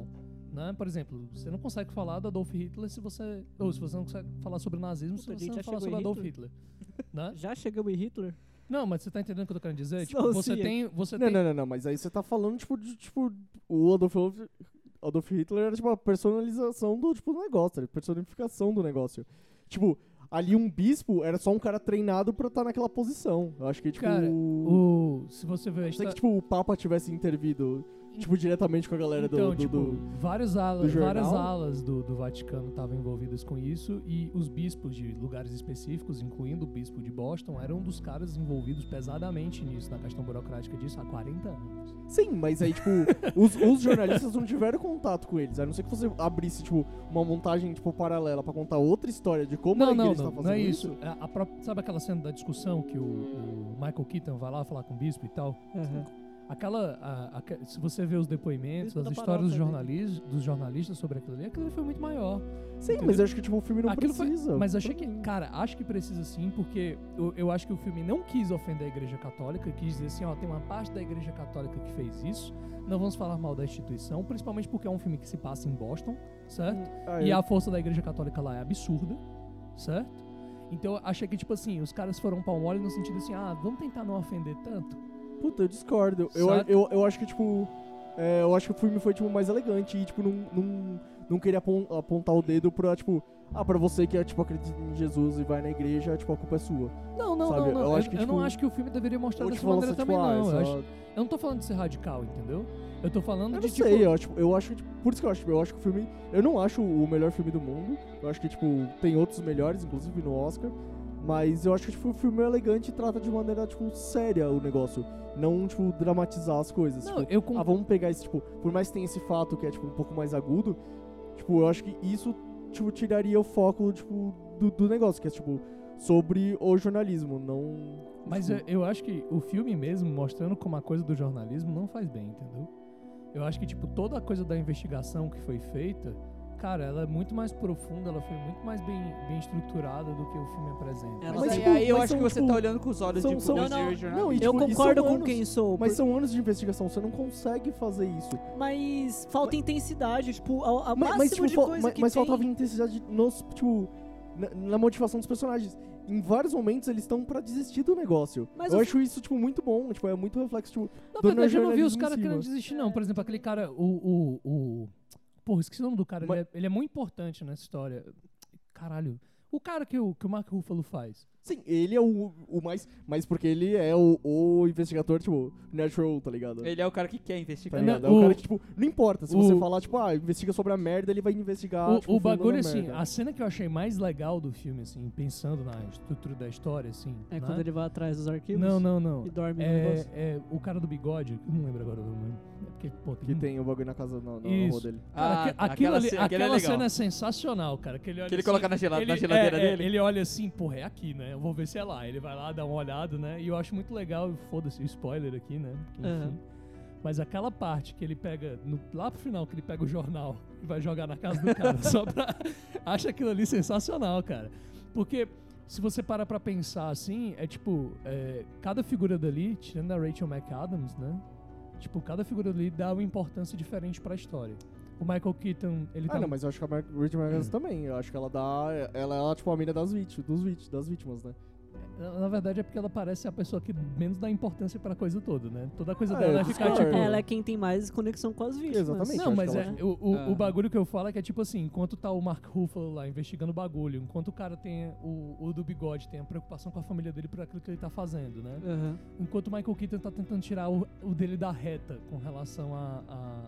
né? Por exemplo, você não consegue falar do Adolf Hitler se você... Ou se você não consegue falar sobre o nazismo Puta, se a você gente não já falar chegou sobre em Adolf Hitler. Né? Já chegamos em Hitler? Não, mas você tá entendendo o que eu tô querendo dizer? Tipo, Não, você sim. tem... Você Não, tem... não, não, não, mas aí você tá falando, tipo, de, tipo, o Adolf, Adolf Hitler era, tipo, a personalização do, tipo, do negócio, a personificação do negócio. Tipo, ali um bispo era só um cara treinado pra estar naquela posição. Eu acho que, tipo... Cara, o... se você ver... a Não sei histó- que, tipo, o Papa tivesse intervido, tipo, diretamente com a galera Então, do, do, tipo, do- várias alas, do várias jornal. alas do, do Vaticano estavam envolvidas com isso e os bispos de lugares específicos, incluindo o bispo de Boston, eram um dos caras envolvidos pesadamente nisso, na questão burocrática disso, há quarenta anos. Sim, mas aí, tipo, os, os jornalistas não tiveram contato com eles. A não ser que você abrisse, tipo, uma montagem, tipo, paralela pra contar outra história de como Não, a não, igreja não, tá não é fazendo isso. A, a pró- sabe aquela cena da discussão que o, o Michael Keaton vai lá falar com o bispo e tal? Aham. Aquela, a- aque- se você vê os depoimentos, Bispo as da histórias dos, paróquia jornalis, dos jornalistas sobre aquilo ali, aquilo ali foi muito maior. Sim, Entendeu? mas eu acho que, tipo, o filme não Aquilo foi- precisa. mas achei pra que, mim. cara, acho que precisa sim, porque eu, eu acho que o filme não quis ofender a Igreja Católica, quis dizer assim, ó, tem uma parte da Igreja Católica que fez isso, não vamos falar mal da instituição, principalmente porque é um filme que se passa em Boston, certo? Ah, E eu- a força da Igreja Católica lá é absurda, certo? Então eu achei que, tipo assim, os caras foram pau mole no sentido assim, ah, vamos tentar não ofender tanto. Puta, eu discordo. Eu, Sabe? eu, eu acho que, tipo... é, eu acho que o filme foi, tipo, mais elegante e, tipo, não, não, não queria apon- apontar o dedo pra, tipo... Ah, pra você que, é, tipo, acredita em Jesus e vai na igreja, tipo, a culpa é sua. Não, não, Sabe, não, não. eu Eu, acho que, eu não tipo, acho que o filme deveria mostrar Ou, dessa tipo, maneira lança, também, tipo, ah, não. é Eu, só- acho- eu não tô falando de ser radical, entendeu? Eu tô falando Eu de, não tipo... sei, eu acho, eu acho, tipo, por isso que eu acho, eu acho que o filme, eu não acho o melhor filme do mundo, eu acho que, tipo, tem outros melhores, inclusive no Oscar, mas eu acho que, tipo, o filme é elegante e trata de maneira, tipo, séria o negócio, não, tipo, dramatizar as coisas, Não, tipo, eu ah, concordo. vamos pegar esse, tipo, por mais que tenha esse fato que é, tipo, um pouco mais agudo, tipo, eu acho que isso, tipo, tiraria o foco, tipo, do, do negócio, que é, tipo, sobre o jornalismo, não... Mas tipo, eu, eu acho que o filme mesmo, mostrando como a coisa do jornalismo, não faz bem, entendeu? Eu acho que, tipo, toda a coisa da investigação que foi feita, cara, ela é muito mais profunda, ela foi muito mais bem, bem estruturada do que o filme apresenta. Ela- Mas, Mas, aí, tipo, aí eu mas acho que são, você tipo, tá olhando com os olhos são- de são- publicitário não, e não, jornalista. e, Eu tipo, e concordo são com anos- quem sou, Mas por- são anos de investigação, você não consegue fazer isso. mas falta intensidade, tipo, a, a Mas, máximo mas, tipo, de fal- coisa mas, que mas tem. faltava intensidade nos, tipo, na, na motivação dos personagens. Em vários momentos eles estão pra desistir do negócio. Mas eu o- acho isso, tipo, muito bom. Tipo, é muito reflexo, tipo, Na do verdade, eu não vi os jornalismo em caras cima. querendo desistir, não. Por exemplo, aquele cara, o... o, o... Porra, esqueci o nome do cara. Mas- Ele, é, ele é muito importante nessa história. Caralho. O cara que o, que o Mark Ruffalo faz. Sim, ele é o, o mais... Mas porque ele é o, o investigador, tipo, natural, tá ligado? Ele é o cara que quer Tá investigar. ligado? Não, É o o- cara que, tipo, não importa. Se o- você falar, tipo, ah, investiga sobre a merda, ele vai investigar, o tipo, o fundo da bagulho, assim, merda. a cena que eu achei mais legal do filme, assim, pensando na estrutura da história, assim... É né? quando ele vai atrás dos arquivos Não, não, não. e dorme no É, negócio. é o cara do bigode, eu não lembro agora o nome. É porque, pô, Que tem o bagulho na casa, na, na rua Isso. dele. Cara, Ah, aque- aquilo aquela ali, ce- aquele é aquela legal. cena é sensacional, cara. Que ele, olha Que ele assim, coloca na gela- na ele- geladeira é, é, dele. ele olha assim, porra, é aqui, né? Eu vou ver se é lá. Ele vai lá, dá uma olhada, né? E eu acho muito legal, foda-se o spoiler aqui, né? Porque, enfim. Aham. Mas aquela parte que ele pega, no- lá pro final, que ele pega o jornal e vai jogar na casa do cara só pra... Acho aquilo ali sensacional, cara. Porque se você parar pra pensar assim, é tipo, é, cada figura dali, tirando a Rachel McAdams, né? Tipo, cada figura dali dá uma importância diferente pra história. O Michael Keaton, ele Ah, tá... não, mas eu acho que a Mar- Rachel McAdams também. Eu acho que ela dá... Ela é, tipo, a mina das, vítimas, dos vítimas, das vítimas, né? Na, na verdade é porque ela parece a pessoa que menos dá importância pra coisa toda, né? Toda a coisa Ah, dela eu é ficar discordo. tipo... Ela é quem tem mais conexão com as vítimas. Exatamente. Não, eu acho mas que é, ela- o, o, Ah. o bagulho que eu falo é que é tipo assim, enquanto tá o Mark Ruffalo lá investigando o bagulho, enquanto o cara tem, o, o do bigode tem a preocupação com a família dele por aquilo que ele tá fazendo, né? Aham. Enquanto o Michael Keaton tá tentando tirar o, o dele da reta com relação a, a,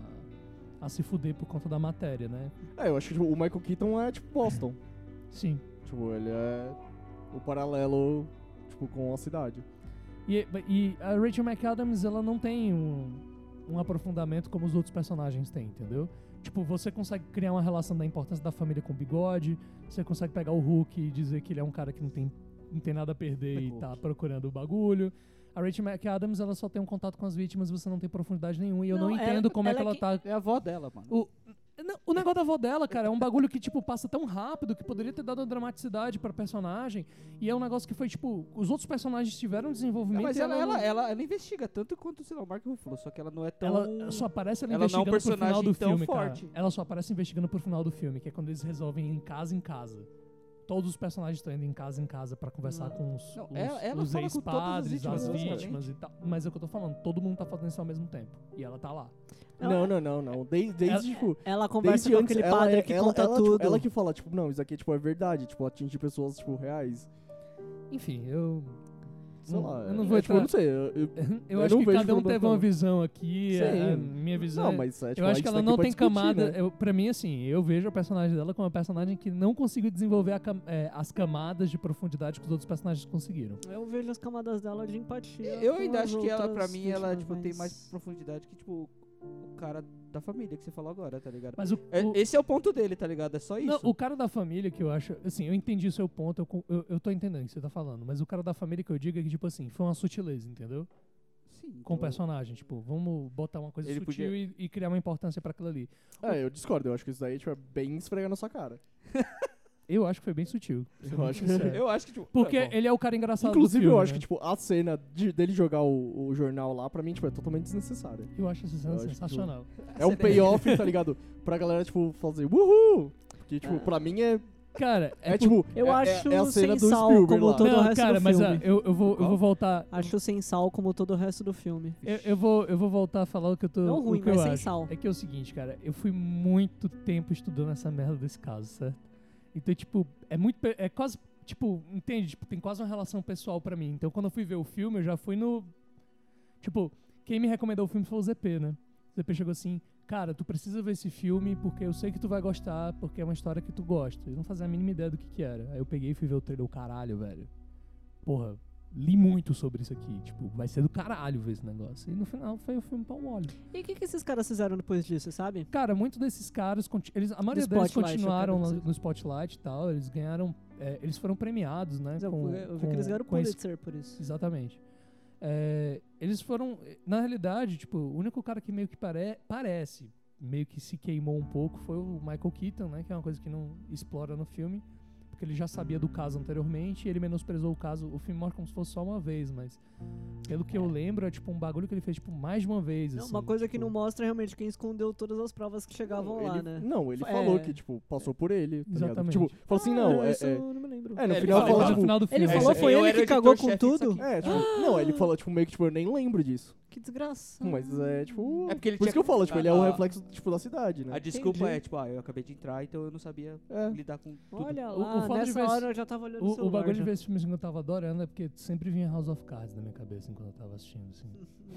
a, a se fuder por conta da matéria, né? É, eu acho que tipo, o Michael Keaton é, tipo, Boston. Sim. Tipo, ele é o paralelo, tipo, com a cidade. E, e a Rachel McAdams, ela não tem um, um aprofundamento como os outros personagens têm, entendeu? Tipo, você consegue criar uma relação da importância da família com o bigode, você consegue pegar o Hulk e dizer que ele é um cara que não tem, não tem nada a perder e tá procurando o bagulho. A Rachel McAdams, ela só tem um contato com as vítimas, você não tem profundidade nenhuma, e eu não, Não, ela- entendo como é ela que é ela que- tá... É a avó dela, mano. O, Não, o negócio da avó dela, cara, é um bagulho que, tipo, passa tão rápido que poderia ter dado uma dramaticidade pra personagem. E é um negócio que foi, tipo, os outros personagens tiveram desenvolvimento. Mas e ela, ela, não- ela, ela investiga tanto quanto, sei lá, o Mark Ruffalo, só que ela não é tão... Ela só aparece ela ela não é um investigando pro final personagem do tão filme, forte. cara. Ela só aparece investigando pro final do filme, que é quando eles resolvem ir em casa em casa. Todos os personagens estão indo em casa em casa pra conversar com os, Não, os, ela- ela os fala com todas as ex-padres, vítimas, as basicamente. vítimas e tal. Mas é o que eu tô falando, todo mundo tá fazendo isso ao mesmo tempo. E ela tá lá. Não, não, não, não. Desde, desde Ela, tipo... ela conversa Desde com antes, aquele ela, padre é- que ela, conta ela, tipo, tudo. ela que fala, tipo, não, isso aqui tipo, é verdade, tipo, atingir pessoas, tipo, reais. Enfim, eu... Sei não, lá. eu não é, vou tipo, eu entrar... não sei. Eu, eu, Eu, eu acho não que vejo cada um problema teve não. uma visão aqui. Sim. A, a minha visão Não, é- mas é, tipo, eu a acho gente que tá ela aqui não pra tem discutir, camada. né? Eu, pra mim, assim, eu vejo a personagem dela como uma personagem que não conseguiu desenvolver a cam- é, as camadas de profundidade que os outros personagens conseguiram. Eu vejo as camadas dela de empatia. Eu com ainda as acho que ela, pra outras mim, ela, vítimas, tipo, tem mas- mais profundidade que, tipo, o cara da família que você falou agora, tá ligado? Mas o, É- o- esse é o ponto dele, tá ligado? É só isso. não, o cara da família que eu acho. Assim, eu entendi o seu ponto, eu, co- eu, eu tô entendendo o que você tá falando. Mas o cara da família que eu digo é que, tipo assim, foi uma sutileza, entendeu? Sim, Com o então- personagem. Tipo, vamos botar uma coisa Ele sutil podia- e, e criar uma importância pra aquilo ali. É, eu discordo. Eu acho que isso daí, tipo, é bem esfregar na sua cara. Eu acho que foi bem sutil. Eu acho que... Sincero. Eu acho que, tipo... Porque é, bom, ele é o cara engraçado Inclusive, do filme, eu acho né? que, tipo, a cena de- dele jogar o, o jornal lá, pra mim, tipo, é totalmente desnecessária. Eu acho essa cena Eu acho que, sensacional. É um payoff, tá ligado? Pra galera, tipo, fazer uhul! Porque, tipo, pra mim é... Cara, é, É, por- tipo... Eu é, acho é, é a cena do sem sal, Spielberg como lá. todo o Não, resto cara, do mas filme. ah, eu, eu, vou, eu vou voltar. Acho sem sal como todo o resto do filme. Eu, eu vou, eu vou voltar a falar o que eu tô. Não o ruim, que eu mas sem acho. sal. É que é o seguinte, cara, eu fui muito tempo estudando essa merda desse caso, certo? Então, tipo, é muito. pe- É quase. Tipo, entende? Tipo, tem quase uma relação pessoal pra mim. Então, quando eu fui ver o filme, eu já fui no. Tipo, quem me recomendou o filme foi o Z P, né? O Z P chegou assim, cara, tu precisa ver esse filme porque eu sei que tu vai gostar, porque é uma história que tu gosta. Eu não fazia a mínima ideia do que que era. Aí eu peguei e fui ver o trailer, o caralho, velho. Porra, li muito sobre isso aqui. Tipo, vai ser do caralho ver esse negócio. E no final foi o filme pau mole. E o que, que esses caras fizeram depois disso, você sabe? Cara, muitos desses caras, conti- eles, a maioria Do deles Spotlight, eu continuaram quero no, dizer. no Spotlight e tal. Eles ganharam, é, eles foram premiados, né? Mas eu, com- eu vi com- que eles ganharam com esse- Pulitzer por isso. Exatamente. É, eles foram, na realidade, tipo, o único cara que meio que pare, parece, meio que se queimou um pouco foi o Michael Keaton, né? Que é uma coisa que não explora no filme, porque ele já sabia do caso anteriormente e ele menosprezou o caso. O filme mostra como se fosse só uma vez, mas pelo que eu lembro, é tipo um bagulho que ele fez tipo mais de uma vez. Não, assim, uma coisa que tipo- não mostra realmente quem escondeu todas as provas que chegavam lá, ele, né? Não, ele É. falou que, tipo, passou por ele, tá ligado? Exatamente. Tipo, falou assim, não, Ah, é... isso é, eu não me lembro. é, no É, ele final falou fala, no tipo... final do Ele filme. falou, é, foi eu ele era que editor cagou com chefe disso tudo? aqui. É, tipo, não, ele falou, tipo, meio que, tipo, eu nem lembro disso. Que desgraça. Mas é, tipo... É porque ele por isso que tinha- eu falo, tipo, ele é a- o a- reflexo, tipo, da cidade, né? A desculpa Entendi. é, tipo, ah, eu acabei de entrar, então eu não sabia É. lidar com tudo. Olha O- lá, o fato de nessa ver hora esse- eu já tava olhando o O, o celular bagulho de já. ver esse filme que eu tava adorando é porque sempre vinha House of Cards na minha cabeça enquanto eu tava assistindo, assim.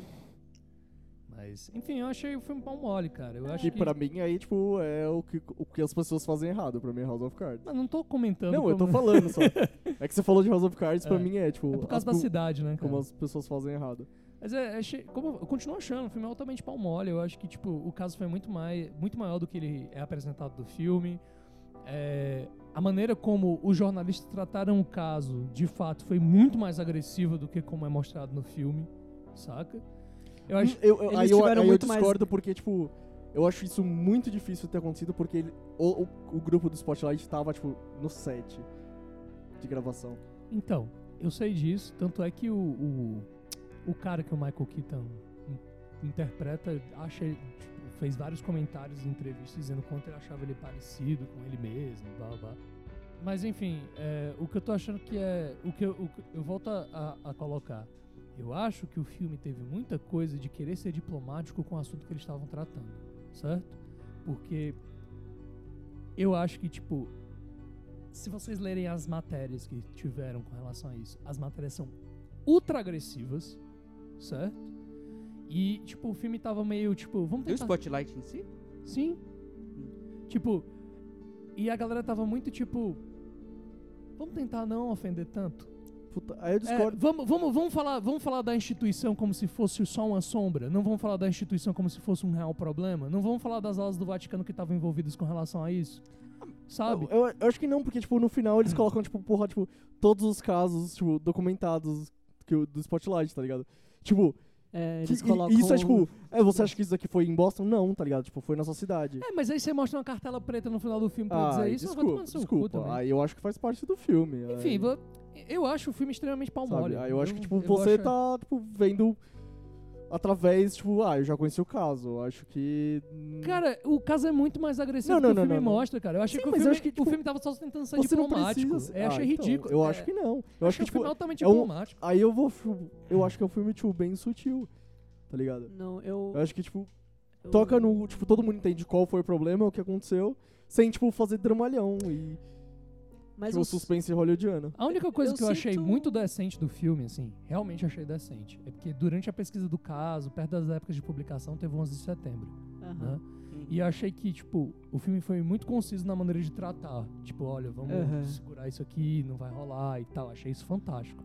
Mas, enfim, eu achei o filme pau mole, cara. Eu acho E que... pra mim, aí, tipo, é o que, o que as pessoas fazem errado, pra mim é House of Cards. Mas não tô comentando Não, eu tô como- falando só. É que você falou de House of Cards, pra É. mim é, tipo... É por causa da as- cidade, né, cara? Como as pessoas fazem errado. Mas é, achei, como, eu continuo achando, o filme é altamente pau mole. Eu acho que, tipo, o caso foi muito, mais, muito maior do que ele é apresentado do filme. É, a maneira como os jornalistas trataram o caso, de fato, foi muito mais agressiva do que como é mostrado no filme, saca? Eu acho... Eu, eu, eles aí eu, tiveram aí eu muito mais- discordo porque, tipo... Eu acho isso muito difícil de ter acontecido porque ele, o, o, o grupo do Spotlight tava, tipo, no set de gravação. Então, eu sei disso, tanto é que o, o, o cara que o Michael Keaton in- interpreta, acha, tipo, fez vários comentários em entrevistas dizendo quanto ele achava ele parecido com ele mesmo, blá blá blá. Mas enfim, é, o que eu tô achando que é. O que eu, o que eu volto a, a colocar. Eu acho que o filme teve muita coisa de querer ser diplomático com o assunto que eles estavam tratando, certo? Porque eu acho que, tipo, se vocês lerem as matérias que tiveram com relação a isso, as matérias são ultra agressivas, certo? E, tipo, o filme tava meio, tipo, vamos E o tentar... Spotlight em si? Sim. Tipo, e a galera tava muito, tipo, vamos tentar não ofender tanto. Puta, aí eu É, discordo. vamos, vamos, vamos, falar, vamos falar da instituição como se fosse só uma sombra. Não vamos falar da instituição como se fosse um real problema. Não vamos falar das aulas do Vaticano que estavam envolvidas com relação a isso. Sabe? Eu, eu acho que não, porque, tipo, no final eles colocam, tipo, porra, tipo, todos os casos, tipo, documentados que, o- do Spotlight, tá ligado? Tipo, É, Que- eles e- colocam... e isso é tipo, é, você acha que isso aqui foi em Boston? Não, tá ligado? Tipo, foi na sua cidade. É, mas aí você mostra uma cartela preta no final do filme pra Ah, dizer isso, vai tomar desculpa, no seu cu desculpa. também. Aí eu acho que faz parte do filme. Enfim, aí, vou- eu acho o filme extremamente pau sabe? mole. Aí eu acho que, tipo, eu vou você achar- tá, tipo, vendo através, tipo, ah, eu já conheci o caso. Eu acho que... hum, Cara, o caso é muito mais agressivo Não, do que não, o filme não, não. mostra, cara. Eu achei Sim, que, o mas eu filme, acho que, o tipo, filme tava só tentando ser você não diplomático. precisa... Eu achei Ah, então, ridículo. eu É, acho que não. Eu acho acho que, o tipo, filme altamente é um- diplomático. aí eu vou... Eu acho que é um filme, tipo, bem sutil, tá ligado? Não, eu... Eu acho que, tipo, eu- toca no... Tipo, todo mundo entende qual foi o problema, o que aconteceu, sem, tipo, fazer dramalhão e... Mas tipo, os- suspense hollywoodiano. A única coisa Eu que eu achei sinto- muito decente do filme, assim, realmente achei decente, é porque durante a pesquisa do caso, perto das épocas de publicação, teve o onze de setembro, Aham. né? E eu achei que, tipo, o filme foi muito conciso na maneira de tratar. Tipo, olha, vamos Aham. segurar isso aqui, não vai rolar e tal. Achei isso fantástico.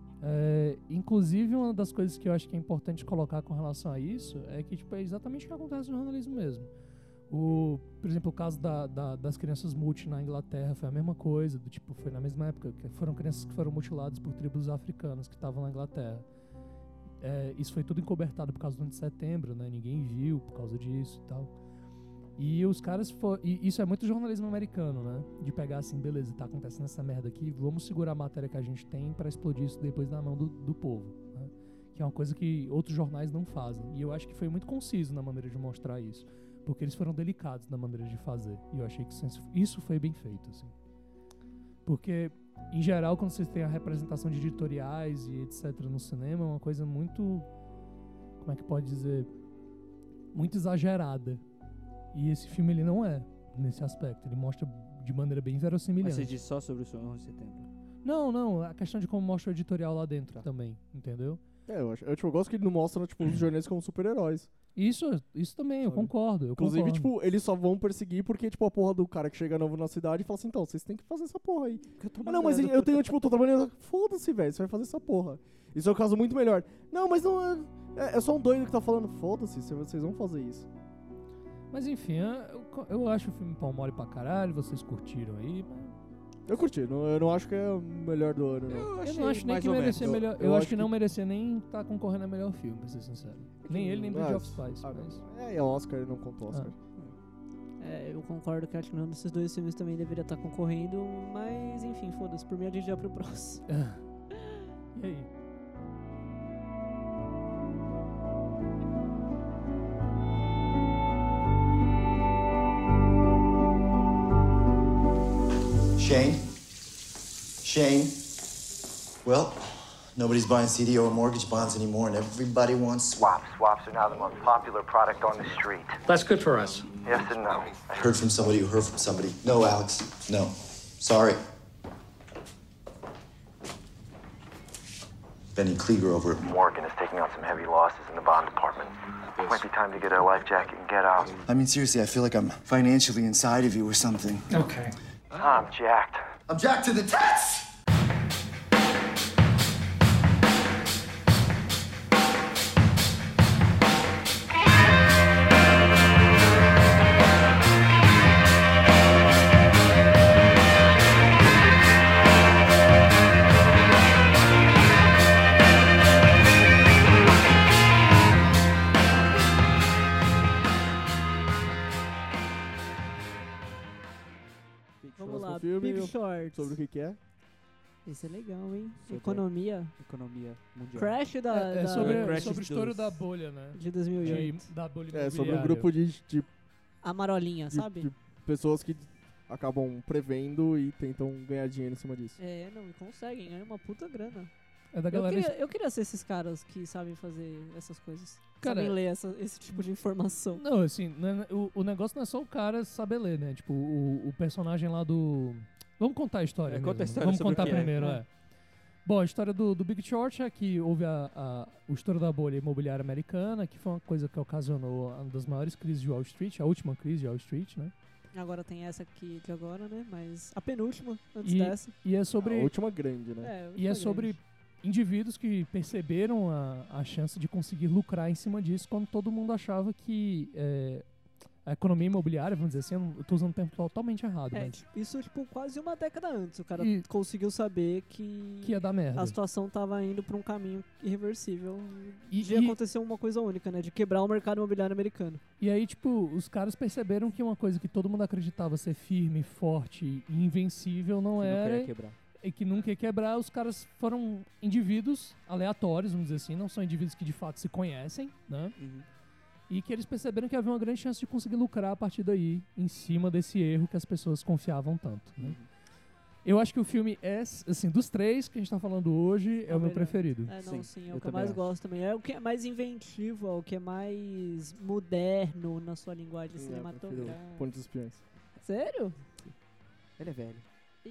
É, inclusive, uma das coisas que eu acho que é importante colocar com relação a isso é que, tipo, é exatamente o que acontece no jornalismo mesmo. O, por exemplo, o caso da, da- das crianças multi na Inglaterra foi a mesma coisa, do tipo, foi na mesma época, que foram crianças que foram mutiladas por tribos africanas que estavam na Inglaterra. É, isso foi tudo encobertado por causa do onze de setembro, né? Ninguém viu por causa disso e tal. E os caras for, e isso é muito jornalismo americano, né? De pegar assim, beleza, tá acontecendo essa merda aqui, vamos segurar a matéria que a gente tem pra explodir isso depois na mão do, do povo, né? Que é uma coisa que outros jornais não fazem. E eu acho que foi muito conciso na maneira de mostrar isso, porque eles foram delicados na maneira de fazer. E eu achei que isso- isso foi bem feito, assim. Porque, em geral, quando vocês têm a representação de editoriais e etcétera no cinema, é uma coisa muito, como é que pode dizer, muito exagerada. E esse filme, ele não é nesse aspecto. Ele mostra de maneira bem Mas verossimilhante. você diz só sobre o onze de setembro. Não, não, a questão de como mostra o editorial lá dentro também, entendeu? É, eu, acho, eu, tipo, eu gosto que ele não mostra, tipo, os jornalistas como super-heróis. Isso, isso também, eu Sabe? concordo. Eu Inclusive, concordo. tipo, eles só vão perseguir porque, tipo, a porra do cara que chega novo na cidade e fala assim, então, vocês têm que fazer essa porra aí. Ah, não, mas eu tenho, tipo, tô trabalhando... Foda-se, velho, você vai fazer essa porra. Isso é um caso muito melhor. Não, mas não é... É, é só um doido que tá falando, foda-se, vocês vão fazer isso. Mas enfim, eu, eu acho o filme pau mole pra caralho, vocês curtiram aí, mas... Eu curti, não, eu não acho que é o melhor do ano, não. Eu Eu achei não acho nem mais que ou merecia menos. melhor. Eu Eu, acho acho que que- não merecia nem estar concorrendo a melhor filme, pra ser sincero. Nem ele, nem Bridge Ah, of Spies. ah, mas- É, é Oscar, ele não contou Oscar. É, eu concordo que acho que nenhum desses dois filmes também deveria estar concorrendo, mas enfim, foda-se, por mim a gente já pro próximo. E aí? Shane? Shane? Well, nobody's buying C D O or mortgage bonds anymore, and everybody wants swaps. Swaps are now the most popular product on the street. That's good for us. Yes and no. I heard from somebody who heard from somebody. No, Alex. No. Sorry. Benny Klieger over at Morgan is taking on some heavy losses in the bond department. Might be time to get a life jacket and get out. I mean, seriously, I feel like I'm financially inside of you or something. Okay. I'm jacked. I'm jacked to the tits! Vamos lá, filme, Big eu- Short. Sobre o que que é? Esse é legal, hein? Sobre- Economia. Economia mundial. Crash da, É, é da- sobre, Crash sobre o estouro dos- da bolha, né? de dois mil e oito. De, da bolha É, sobre um imobiliária. grupo de, de, A Marolinha, de- sabe? de pessoas que acabam prevendo e tentam ganhar dinheiro em cima disso. É, não, e conseguem, ganham uma puta grana. É da Eu galera... queria, eu queria ser esses caras que sabem fazer essas coisas. Cara, sabem ler essa- esse tipo de informação. Não, assim, né, o, o negócio não é só o cara saber ler, né? Tipo, o, o personagem lá do... Vamos contar a história É, mesmo. conta a história Vamos sobre o contar que é. primeiro, É. é. Bom, a história do, do Big Short é que houve a, a, o estouro da bolha imobiliária americana, que foi uma coisa que ocasionou uma das maiores crises de Wall Street, a última crise de Wall Street, né? Agora tem essa aqui de agora, né? Mas a penúltima, antes E- dessa. E é sobre... A última grande, né? É, E é foi sobre grande. indivíduos que perceberam a, a chance de conseguir lucrar em cima disso quando todo mundo achava que é, a economia imobiliária, vamos dizer assim, eu, não- eu tô usando o termo totalmente errado, É, mas tipo, isso, tipo, quase uma década antes. O cara E- conseguiu saber que, que ia dar merda. a situação tava indo pra um caminho irreversível. E- de e- acontecer uma coisa única, né? De quebrar o mercado imobiliário americano. E aí, tipo, os caras perceberam que uma coisa que todo mundo acreditava ser firme, forte e invencível não Que não era, queria quebrar. e que nunca ia quebrar. Os caras foram indivíduos aleatórios, vamos dizer assim, não são indivíduos que de fato se conhecem, né? Uhum. E que eles perceberam que havia uma grande chance de conseguir lucrar a partir daí, em cima desse erro que as pessoas confiavam tanto, né? Uhum. Eu acho que o filme é, assim, dos três que a gente tá falando hoje, é o meu melhor. preferido. É, não, Sim, sim, é eu o que eu também mais acho. gosto também. É o que é mais inventivo, é o que é mais moderno na sua linguagem Sim, é, eu prefiro cinematográfica. Ponte dos Espiões. Sério? Ele é velho.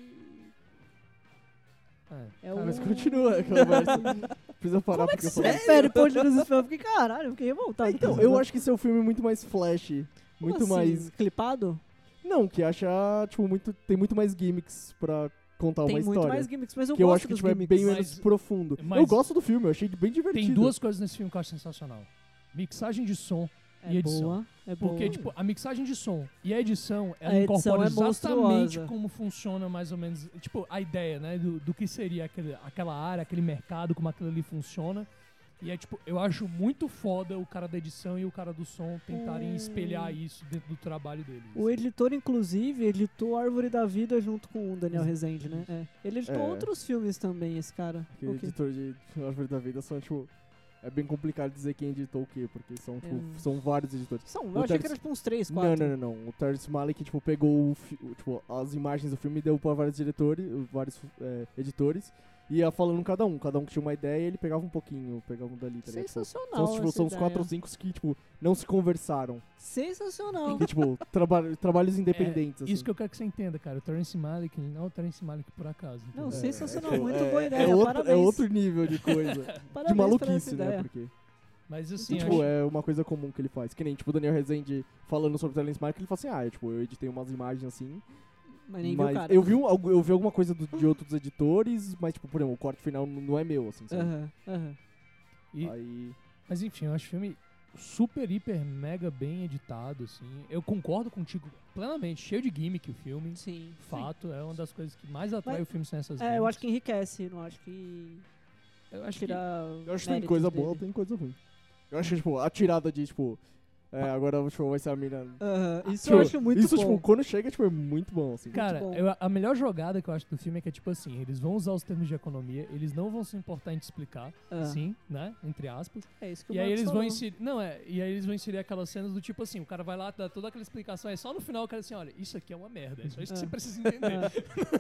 É. É Cara, Mas o... continua a conversa. Precisa parar Como é porque que eu falei. você prefere Ponte dos Espiões? Eu fiquei, caralho, eu fiquei revoltado. Então, com eu isso. acho que esse é um filme muito mais flash. Como Muito assim? mais. Clipado? Não, que acha, tipo, muito. Tem muito mais gimmicks pra contar Tem uma muito história. mais gimmicks, mas eu que eu gosto acho que dos tipo, é gimmicks. bem Mas- menos profundo. mas- Eu gosto do filme, eu achei bem divertido. Tem duas coisas nesse filme que eu acho sensacional. Mixagem de som É e edição. boa, é boa. Porque, tipo, a mixagem de som e a edição, ela A edição incorpora é exatamente monstruosa. como funciona mais ou menos, tipo, a ideia, né, do, do que seria aquele, aquela área, aquele mercado, como aquilo ali funciona. E é, tipo, eu acho muito foda o cara da edição e o cara do som tentarem O- espelhar isso dentro do trabalho deles. O editor, inclusive, editou Árvore da Vida junto com o Daniel Rezende, né? É. Ele editou É. outros filmes também, esse cara. Aquele O quê? editor de Árvore da Vida são, tipo. É bem complicado dizer quem editou o quê, porque são, tipo, É. são vários editores. São, eu O achei Terrence- que era tipo uns três, Não, quatro. não, não, não. O Terrence Malick, tipo, pegou o fi- o, tipo, as imagens do filme e deu pra vários diretores, vários é, editores, e ia falando cada um. Cada um que tinha uma ideia, ele pegava um pouquinho, pegava um dali, tá ligado? Tipo, Sensacional. são, tipo, essa são os ideia. quatro ou cinco que, tipo, não se conversaram. Sensacional. Que, tipo, traba trabalhos independentes, assim. Isso que eu quero que você entenda, cara. O Terrence Malick, ele não é o Terrence Malick por acaso. Não, entendeu? sensacional. tipo, Muito é- boa é ideia. outro, Parabéns. É outro nível de coisa. de Parabéns por essa maluquice, né? ideia. Porque, Mas assim, eu tipo, acho- é uma coisa comum que ele faz. Que nem, tipo, o Daniel Rezende falando sobre o Terrence Malick, ele fala assim, ah, eu, tipo, eu editei umas imagens assim, Mas nem viu o mas cara. eu vi, um- algu- eu vi alguma coisa do- de outros editores, mas, tipo, por exemplo, o corte final n- não é meu, assim, sabe? Aham, aham. E- Aí, Mas enfim, eu acho o filme super, hiper, mega bem editado, assim. Eu concordo contigo plenamente, cheio de gimmick o filme. Sim. Fato, é uma das coisas que mais atrai Mas- o filme são essas É, eu gimmicks. acho que enriquece, não acho que. Eu acho que tirar eu acho que tem méritos coisa dele. boa, tem coisa ruim. Eu acho que, tipo, a tirada de, tipo, é, agora tipo, vai ser a mina... Aham, isso Tipo, eu acho muito Isso, bom. tipo, quando chega, tipo, é muito bom, assim. Cara, bom. eu- a melhor jogada que eu acho do filme é que é tipo assim, eles vão usar os termos de economia, eles não vão se importar em te explicar, Ah. sim, né? Entre aspas. É isso que o E aí Marcos eles vão falou. inserir. Não, é. E aí eles vão inserir aquelas cenas do tipo assim, o cara vai lá, dá toda aquela explicação, aí só no final o cara assim, olha, isso aqui é uma merda. É só isso que É. você precisa entender.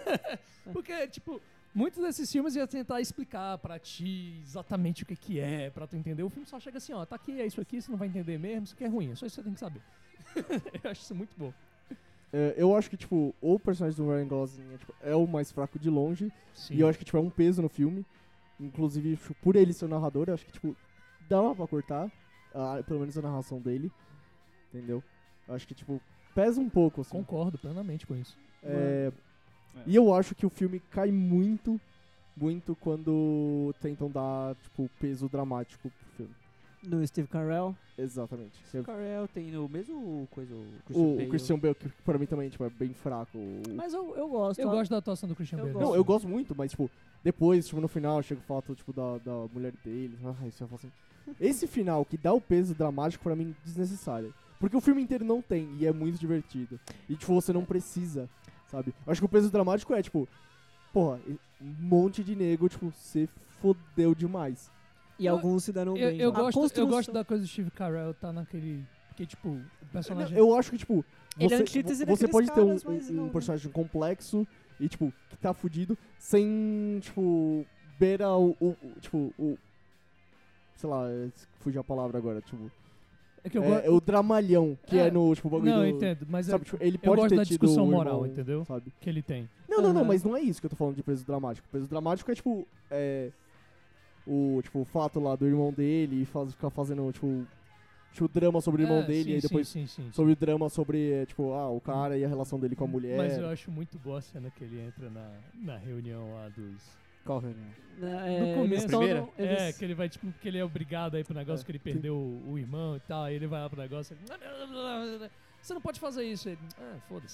Porque, tipo, muitos desses filmes iam tentar explicar pra ti exatamente o que, que é, pra tu entender. O filme só chega assim, ó, tá aqui, é isso aqui, você não vai entender mesmo, isso aqui é ruim, é só isso que você tem que saber. Eu acho isso muito bom. É, eu acho que, tipo, o personagem do Ryan Gosling é, tipo, é o mais fraco de longe. Sim. E eu acho que, tipo, é um peso no filme. Inclusive, tipo, por ele ser o narrador, eu acho que, tipo, dá pra cortar. ah, pelo menos a narração dele. Entendeu? Eu acho que, tipo, pesa um pouco, assim. Concordo plenamente com isso. É, É. E eu acho que o filme cai muito, muito quando tentam dar, tipo, peso dramático pro filme. No Steve Carell. Exatamente. O Carell tem o mesmo coisa, o Christian O, o Bale. Christian Bale, que pra mim também, tipo, é bem fraco. O- Mas eu, eu gosto. Eu ó. gosto da atuação do Christian Eu Bale. gosto. Não, eu gosto muito, mas, tipo, depois, tipo, no final, chega o fato, tipo, da, da mulher dele. Ah, isso eu falo assim. Esse final, que dá o peso dramático, pra mim, desnecessário. Porque o filme inteiro não tem, e é muito divertido. E, tipo, você não precisa, sabe? Eu acho que o peso dramático é, tipo, porra, um monte de nego, tipo, você fodeu demais. E Eu- alguns se deram Eu, bem. eu A gosto, eu construção- gosto da coisa do Steve Carell tá naquele. Porque, tipo, o personagem. Eu acho que, tipo, Ele é você, antítese você daqueles pode ter um, caras, mas um- um não- personagem complexo e, tipo, que tá fudido, sem, tipo, beira o, o- o- tipo, o... Sei lá, fugiu a palavra agora, tipo... É que eu é, gosto. o dramalhão, que é, É, no, tipo, bagulho Não, do... eu entendo, mas Sabe, é, tipo, ele eu pode gosto ter da tido discussão um moral, irmão, entendeu? sabe? que ele tem. Não, não, não, Aham. mas não é isso que eu tô falando de peso dramático. Peso dramático é, tipo, é... O, tipo, o fato lá do irmão dele e faz, ficar fazendo, tipo... Tipo, drama sobre o irmão É, dele sim, e aí depois... Sim, sim, sim, Sobre o drama sobre, é, tipo, ah, o cara e a relação dele com a mulher. Mas eu acho muito boa a cena que ele entra na, na reunião lá dos. Qual reunião? É, No eles começo. tão- Primeira? eles- É, que ele vai, tipo, que ele é obrigado aí pro negócio É, que ele sim. perdeu o, o irmão e tal, aí ele vai lá pro negócio. você não pode fazer isso. Ele, ah, foda-se.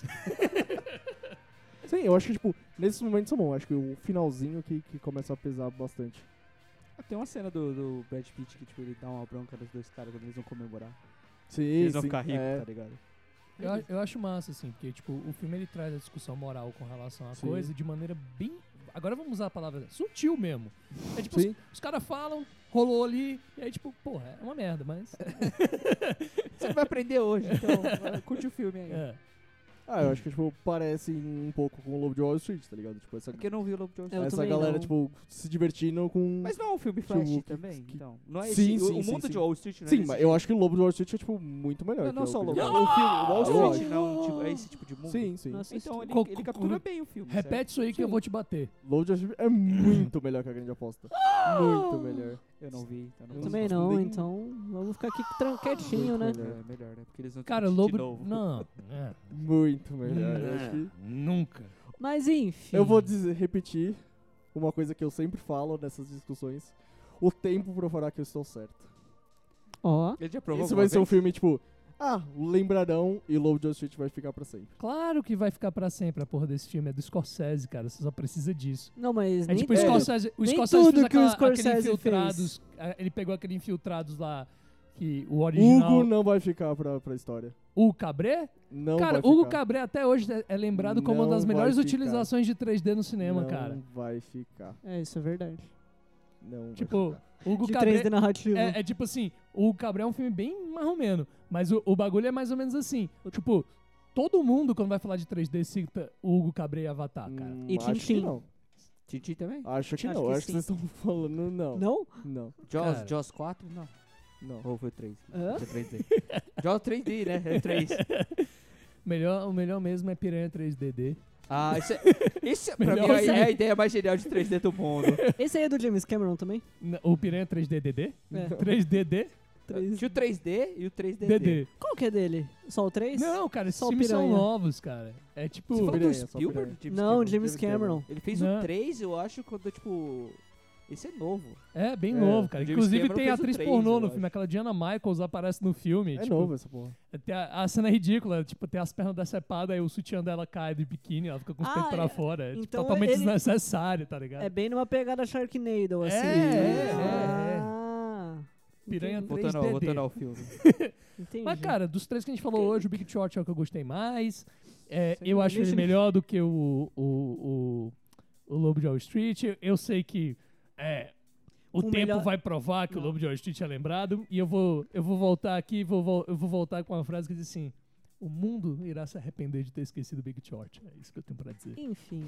Sim, eu acho que, tipo, nesses momentos são bons. Acho que o finalzinho que, que começa a pesar bastante. Tem uma cena do, do Brad Pitt que, tipo, ele dá uma bronca nos dois caras quando eles vão comemorar. Sim, Eles vão sim. ficar ricos, é. tá ligado? Eu, a- eu acho massa, assim, porque, tipo, o filme ele traz a discussão moral com relação à Sim. coisa de maneira bem... Agora vamos usar a palavra sutil mesmo. É tipo, Sim. os, os caras falam, rolou ali, e aí, tipo, porra, é uma merda, mas... Você vai aprender hoje, então vai, curte o filme aí. É. Ah, eu acho que, tipo, parece um pouco com o Lobo de Wall Street, tá ligado? Tipo, essa, Porque eu não vi o Lobo de Wall Street. Eu essa também galera, não. tipo, se divertindo com... Mas não é um filme Flash Tipo, também, que- então. Não é Sim, esse, o- sim, o sim, mundo sim. de Wall Street não é Sim, desse mas jeito. eu acho que o Lobo de Wall Street é, tipo, muito melhor. Não, que não o só o Lobo. Billy O Elliot. filme, o Wall Eu Street acho. não, tipo, é esse tipo de mundo. Sim, sim. Nossa, Então ele, Co- ele co- captura co- bem o filme. Repete isso aí que eu vou te bater. Lobo de Wall Street é muito melhor que a Grande Aposta. Muito melhor. certo? Eu não vi, então não Eu posso Também não não, nem- então vamos ficar aqui tran- quietinho, né? Muito É melhor, né? Porque eles não Cara, discutir Lobo... de novo. Não, é. Muito melhor. Eu acho que... Não, nunca. Mas enfim. Eu vou dizer, repetir uma coisa que eu sempre falo nessas discussões. O tempo provará que eu estou certo. Ó. Ele já provou Esse alguma vai ser um vez? filme, tipo... Ah, lembrarão e Lobo de Wall Street vai ficar pra sempre. Claro que vai ficar pra sempre a porra desse filme. É do Scorsese, cara. Você só precisa disso. Não, mas É nem tipo o é, Scorsese. O nem Scorsese tudo fez que o aquela, aquele Scorsese Infiltrados. ah, Ele pegou aquele Infiltrados lá. Que o original. Hugo não vai ficar pra, pra história. Hugo Cabré? Não Cara, vai Hugo ficar. Cabré até hoje é- é lembrado como uma Não das vai melhores ficar. utilizações de três D no cinema, não cara. vai ficar. É, isso é verdade. Não Tipo, vai ficar. Hugo De Cabré. três D narrativo. É, é tipo assim, o Cabré é um filme bem marromeno, mas o, o bagulho é mais ou menos assim. Tipo, todo mundo, quando vai falar de três D, cita o Hugo Cabré e Avatar, cara. Hum, E acho Tintin. que não. Tintin também? Acho que Acho não. que acho que sim. vocês estão falando não. Não? Não. Jaws, Cara. Jaws quatro? Não. Não. Ou foi três? Hã? Foi três D. Jaws três D, né? É três. Melhor, o melhor mesmo é Piranha três D D. Ah, isso é, isso é pra Melhor mim é, ser. é a ideia mais genial de três D do mundo. Esse aí é do James Cameron também? N- O Piranha três D D D? É. três D D? três Tinha o três D e o três D D D. D. Qual que é dele? Só o três? Não, cara, esses Só o filmes são Piranha. novos, cara. É tipo... Você falou do Piranha, só Spielberg? Piranha. James Não, Cameron? James James Cameron. Cameron. Ele fez Não. o três, eu acho, quando, tipo... Esse é novo. É, bem É, novo, cara. James Inclusive Cameron tem a fez o atriz três, pornô eu no acho. filme. Aquela Diana Michaels aparece no filme. É tipo, novo essa porra. Tem a, a cena é ridícula. Tipo, tem as pernas decepadas e o sutiã dela cai de biquíni. Ela fica com os Ah, peitos pra é. fora. É tipo, Então totalmente ele- desnecessário, tá ligado? É bem numa pegada Sharknado, assim. É, é, é. Ah, Piranha entendi. três Voltando, D ao- D. voltando ao filme. Entendi. Mas, cara, dos três que a gente falou hoje, o Big Short é o que eu gostei mais. É, eu acho ele Mission- melhor do que o, o, o, o Lobo de Wall Street. Eu, eu sei que é, o O tempo melhor- vai provar que Não. o Lobo de Wall Street é lembrado. E eu vou, eu vou voltar aqui, vou, vol- eu vou voltar com uma frase que diz assim: o mundo irá se arrepender de ter esquecido o Big Short. É isso que eu tenho pra dizer. Enfim.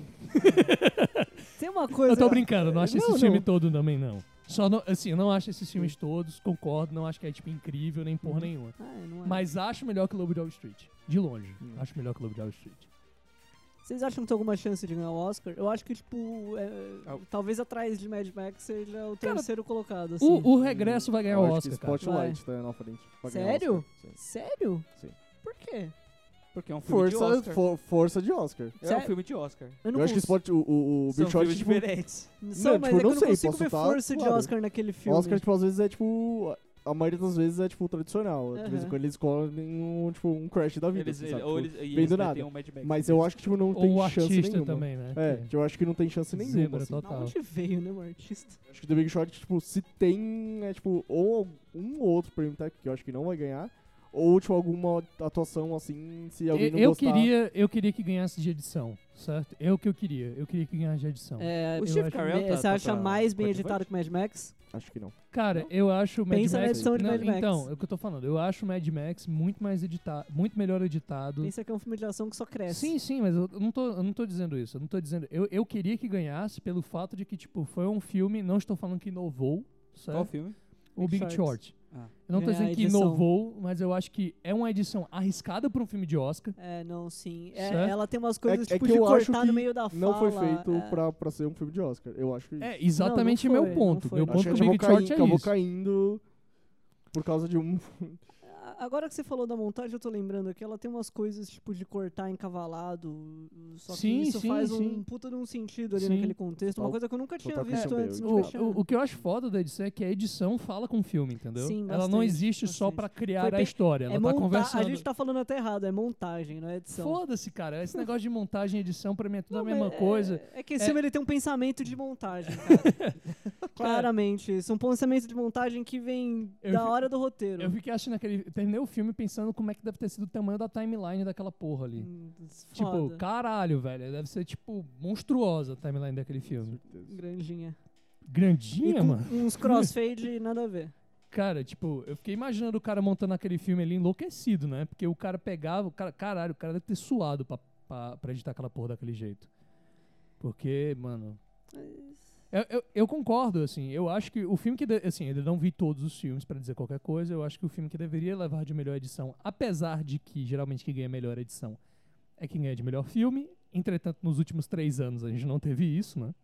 Tem uma coisa... Eu tô brincando, não acho Não, esse não. filme todo também, não. Só não, assim, eu não acho esses filmes todos, concordo, não acho que é tipo incrível, nem porra nenhuma. Ah, não é. Mas acho melhor que o Lobo de Wall Street. De longe. Hum. Acho melhor que o Lobo de Wall Street. Vocês acham que tem alguma chance de ganhar o Oscar? Eu acho que, tipo, é, Ah. talvez atrás de Mad Max seja o Cara, terceiro colocado, assim. O, o Regresso vai ganhar Eu o acho que Oscar, cara. Spotlight tá na frente. pra ganhar Sério? Oscar. Sim. Sério? Sim. Por quê? Porque é um filme de Força, Oscar. fo- força de Oscar. É um Sério? filme de Oscar. Eu não Eu acho que cons- Spot, o, o, o São Big Short, filmes tipo, diferentes. São, Não, mas tipo, é que não eu não sei, consigo posso ver tá- força de claro. Oscar naquele filme. Oscar, tipo, às vezes é, tipo... A maioria das vezes é, tipo, tradicional. De vez em Aham. quando eles escolhem um, tipo, um crash da vida, Eles, assim, sabe? ou Tipo, eles, e vem eles do metem nada. um Mad Max. Mas eu acho que, tipo, não tem Ou o chance artista nenhuma. também, né? É, Que- que eu acho que não tem chance nenhuma, Zebra assim. Da total. onde veio, né, um artista? Acho que The Big Short, tipo, se tem, é, tipo, ou um ou outro prêmio técnico que eu acho que não vai ganhar, ou, tipo, alguma atuação, assim, se alguém Eu, não eu gostar... queria, eu queria que ganhasse de edição, certo? É o que eu queria. Eu queria que ganhasse de edição. É, O eu Steve acho- Carell tá- Você tá acha pra mais bem coadjuvante? editado que Mad Max? Acho que não. Cara, eu acho o Mad Pensa na Max... edição de Não, Mad Max. Então, é o que eu tô falando. Eu acho o Mad Max muito mais editado, muito melhor editado. Pensa que é um filme de ação que só cresce. Sim, sim, mas eu não tô, eu não tô dizendo isso. Eu não tô dizendo... Eu, eu queria que ganhasse pelo fato de que, tipo, foi um filme... Não estou falando que inovou, certo? Qual filme? O Big Big Short. Ah. Eu não tô É, a dizendo que edição. inovou, mas eu acho que é uma edição arriscada pra um filme de Oscar. É, não, sim. É, Certo? ela tem umas coisas, é tipo, que de eu acho cortar que no meio da fala. Não foi feito é. pra, pra ser um filme de Oscar. Eu acho que... É exatamente Não, não meu foi, ponto. não foi. Meu acho ponto que com o acabou, Big cai- Short é acabou isso. caindo por causa de um... agora que você falou da montagem, eu tô lembrando que ela tem umas coisas tipo de cortar encavalado. Só que Sim, isso sim, faz sim. um puta de um sentido ali Sim. naquele contexto. Uma Total- coisa que eu nunca tinha total visto Christian antes Bale. no O, Christian. o, o que eu acho foda da edição é que a edição fala com o filme, entendeu? Sim, Ela não bastante, existe só bastante. pra criar Foi a pe- história, ela É tá monta- conversando. A gente tá falando até errado, é montagem, não é edição. Foda-se, cara. Esse negócio de montagem e edição pra mim é tudo Não, a mesma mas é- coisa. É que esse É- filme ele tem um pensamento de montagem, cara. Claramente. Isso é um pensamento de montagem que vem Eu da fi- hora do roteiro. Eu fiquei achando aquele. Terminei o filme pensando como é que deve ter sido o tamanho da timeline daquela porra ali. Hum, Tipo, foda. caralho, velho. Deve ser, tipo, monstruosa a timeline daquele filme. Grandinha. E Grandinha, com mano. uns crossfade e nada a ver. Cara, tipo, eu fiquei imaginando o cara montando aquele filme ali enlouquecido, né? Porque o cara pegava, o cara, caralho, o cara deve ter suado pra, pra, pra editar aquela porra daquele jeito. Porque, mano. Eu, eu, eu concordo, assim. Eu acho que o filme que. De, assim, eu não vi todos os filmes pra dizer qualquer coisa. Eu acho que o filme que deveria levar de melhor edição, apesar de que geralmente quem ganha melhor edição é quem ganha de melhor filme. Entretanto, nos últimos três anos a gente não teve isso, né?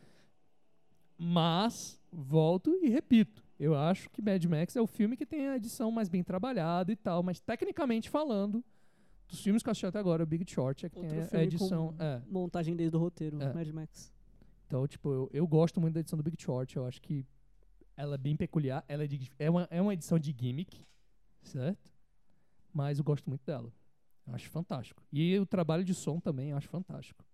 Mas, volto e repito. Eu acho que Mad Max é o filme que tem a edição mais bem trabalhada e tal, mas tecnicamente falando, dos filmes que eu assisti até agora, o Big Short é que Outro tem a filme edição. com É. montagem desde o roteiro, É. Mad Max. Então, tipo, eu, eu gosto muito da edição do Big Short. Eu acho que ela é bem peculiar. Ela é, de, é, uma, é uma edição de gimmick, certo? Mas eu gosto muito dela. Eu acho fantástico. E o trabalho de som também eu acho fantástico.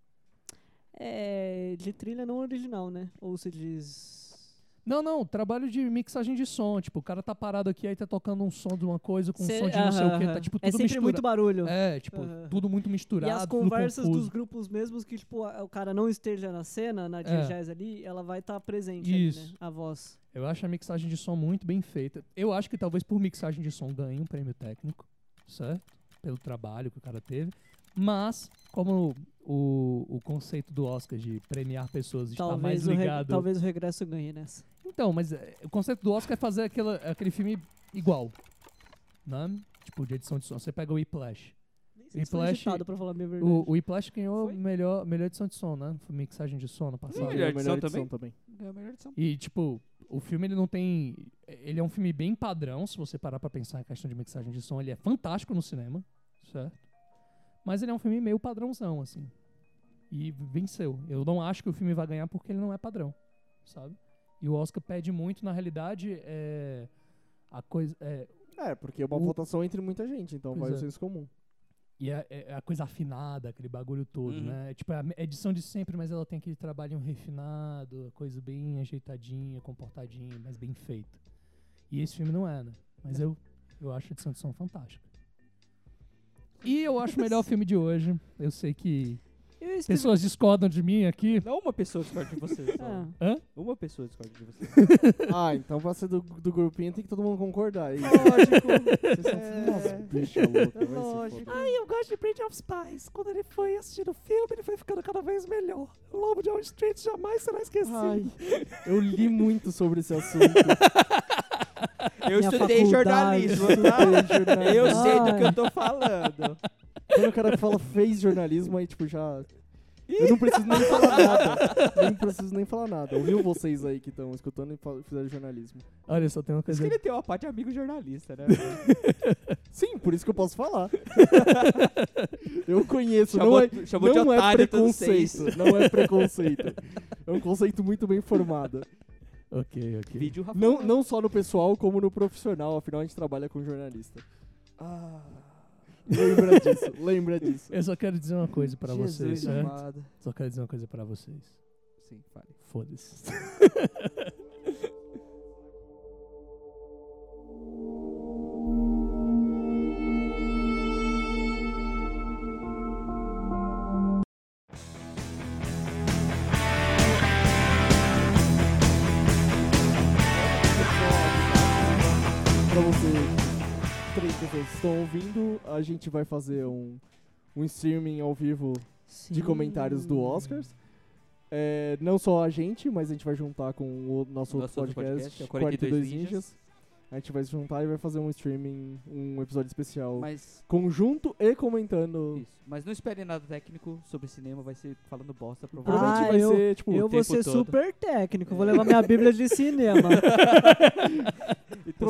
É de trilha não original, né? Ou se diz... Não, não, trabalho de mixagem de som. Tipo, o cara tá parado aqui, aí tá tocando um som de uma coisa com um Cê- som de não sei o que. aham, Tá, tipo, é tudo sempre misturado. muito barulho. É, tipo, Aham. tudo muito misturado. E as tudo conversas confuso. dos grupos mesmos que, tipo, a- o cara não esteja na cena, na É. diegese ali, ela vai estar presente Isso. ali, né? A voz. Eu acho a mixagem de som muito bem feita. Eu acho que talvez por mixagem de som ganhe um prêmio técnico, certo? Pelo trabalho que o cara teve. Mas, como o, o conceito do Oscar de premiar pessoas está mais Talvez o, re- ligado... talvez o regresso ganhe nessa. Então, mas é, o conceito do Oscar é fazer aquela, aquele filme igual, né? Tipo, de edição de som. Você pega o Whiplash. Isso foi Whiplash, agitado, pra falar a minha verdade. o, o Whiplash ganhou Foi? melhor, melhor edição de som, né? Foi mixagem de som no Sim, passado. melhor é a edição melhor também? edição também. É a melhor edição. E, tipo, o filme ele não tem... Ele é um filme bem padrão, se você parar pra pensar em questão de mixagem de som. Ele é fantástico no cinema, certo? Mas ele é um filme meio padrãozão, assim. E venceu. Eu não acho que o filme vai ganhar porque ele não é padrão, sabe? E o Oscar pede muito, na realidade, é... A coisa... É, É, porque é uma O- votação entre muita gente, então Pois vai é. o senso comum. e é, é a coisa afinada, aquele bagulho todo, Uhum. né? É, tipo, é a edição de sempre, mas ela tem aquele trabalhinho refinado, a coisa bem ajeitadinha, comportadinha, mas bem feita. E esse filme não é, né? Mas eu, eu acho a edição de som fantástica. E eu acho o melhor filme de hoje. Eu sei que Eu estive- pessoas discordam de mim aqui. Não uma pessoa discorda de você. só. Ah, Hã? Uma pessoa discorda de você. Ah, então pra ser do, do grupinho tem que todo mundo concordar. E... Lógico. Vocês são umas bichas loucas, vai se Lógico. foder. Ai, eu gosto de Bridge of Spies. Quando ele foi assistindo o filme, ele foi ficando cada vez melhor. O Lobo de Wall Street jamais será esquecido. Ai, eu li muito sobre esse assunto. Eu Minha estudei faculdade, jornalismo, tá? Estudei jornalismo. Eu sei do que Ai. eu tô falando. Quando o cara fala fez jornalismo, aí tipo já... Eu não preciso nem falar nada. Nem preciso nem falar nada. Ouviu vocês aí que estão escutando e fa- fizeram jornalismo. Olha, só tem uma Por coisa... isso que ele tem uma parte de amigo jornalista, né? Sim, por isso que eu posso falar. Eu conheço, Chamou- não é, chamou de não é otário todos vocês. preconceito. Não é preconceito. É um conceito muito bem formado. Ok, ok. Vídeo Rafael. Não, não só no pessoal, como no profissional. Afinal, a gente trabalha com jornalista. Ah, Lembra disso, lembra disso. Eu só quero dizer uma coisa pra Jesus vocês, certo? amado. Só quero dizer uma coisa pra vocês. Sim, fale. Foda-se. Pra você, três pessoas que estão ouvindo, a gente vai fazer um, um streaming ao vivo de sim. comentários do Oscars. É, não só a gente, mas a gente vai juntar com o nosso outro Nosso outro podcast, podcast, é o quarenta e dois Ninjas. Ninjas. A gente vai se juntar e vai fazer um streaming, um episódio especial Mas, conjunto e comentando. isso. Mas não espere nada técnico sobre cinema, vai ser falando bosta. Provavelmente Ah, vai eu- ser, tipo, Eu o vou tempo ser todo. super técnico, vou levar minha bíblia de cinema. provavelmente Então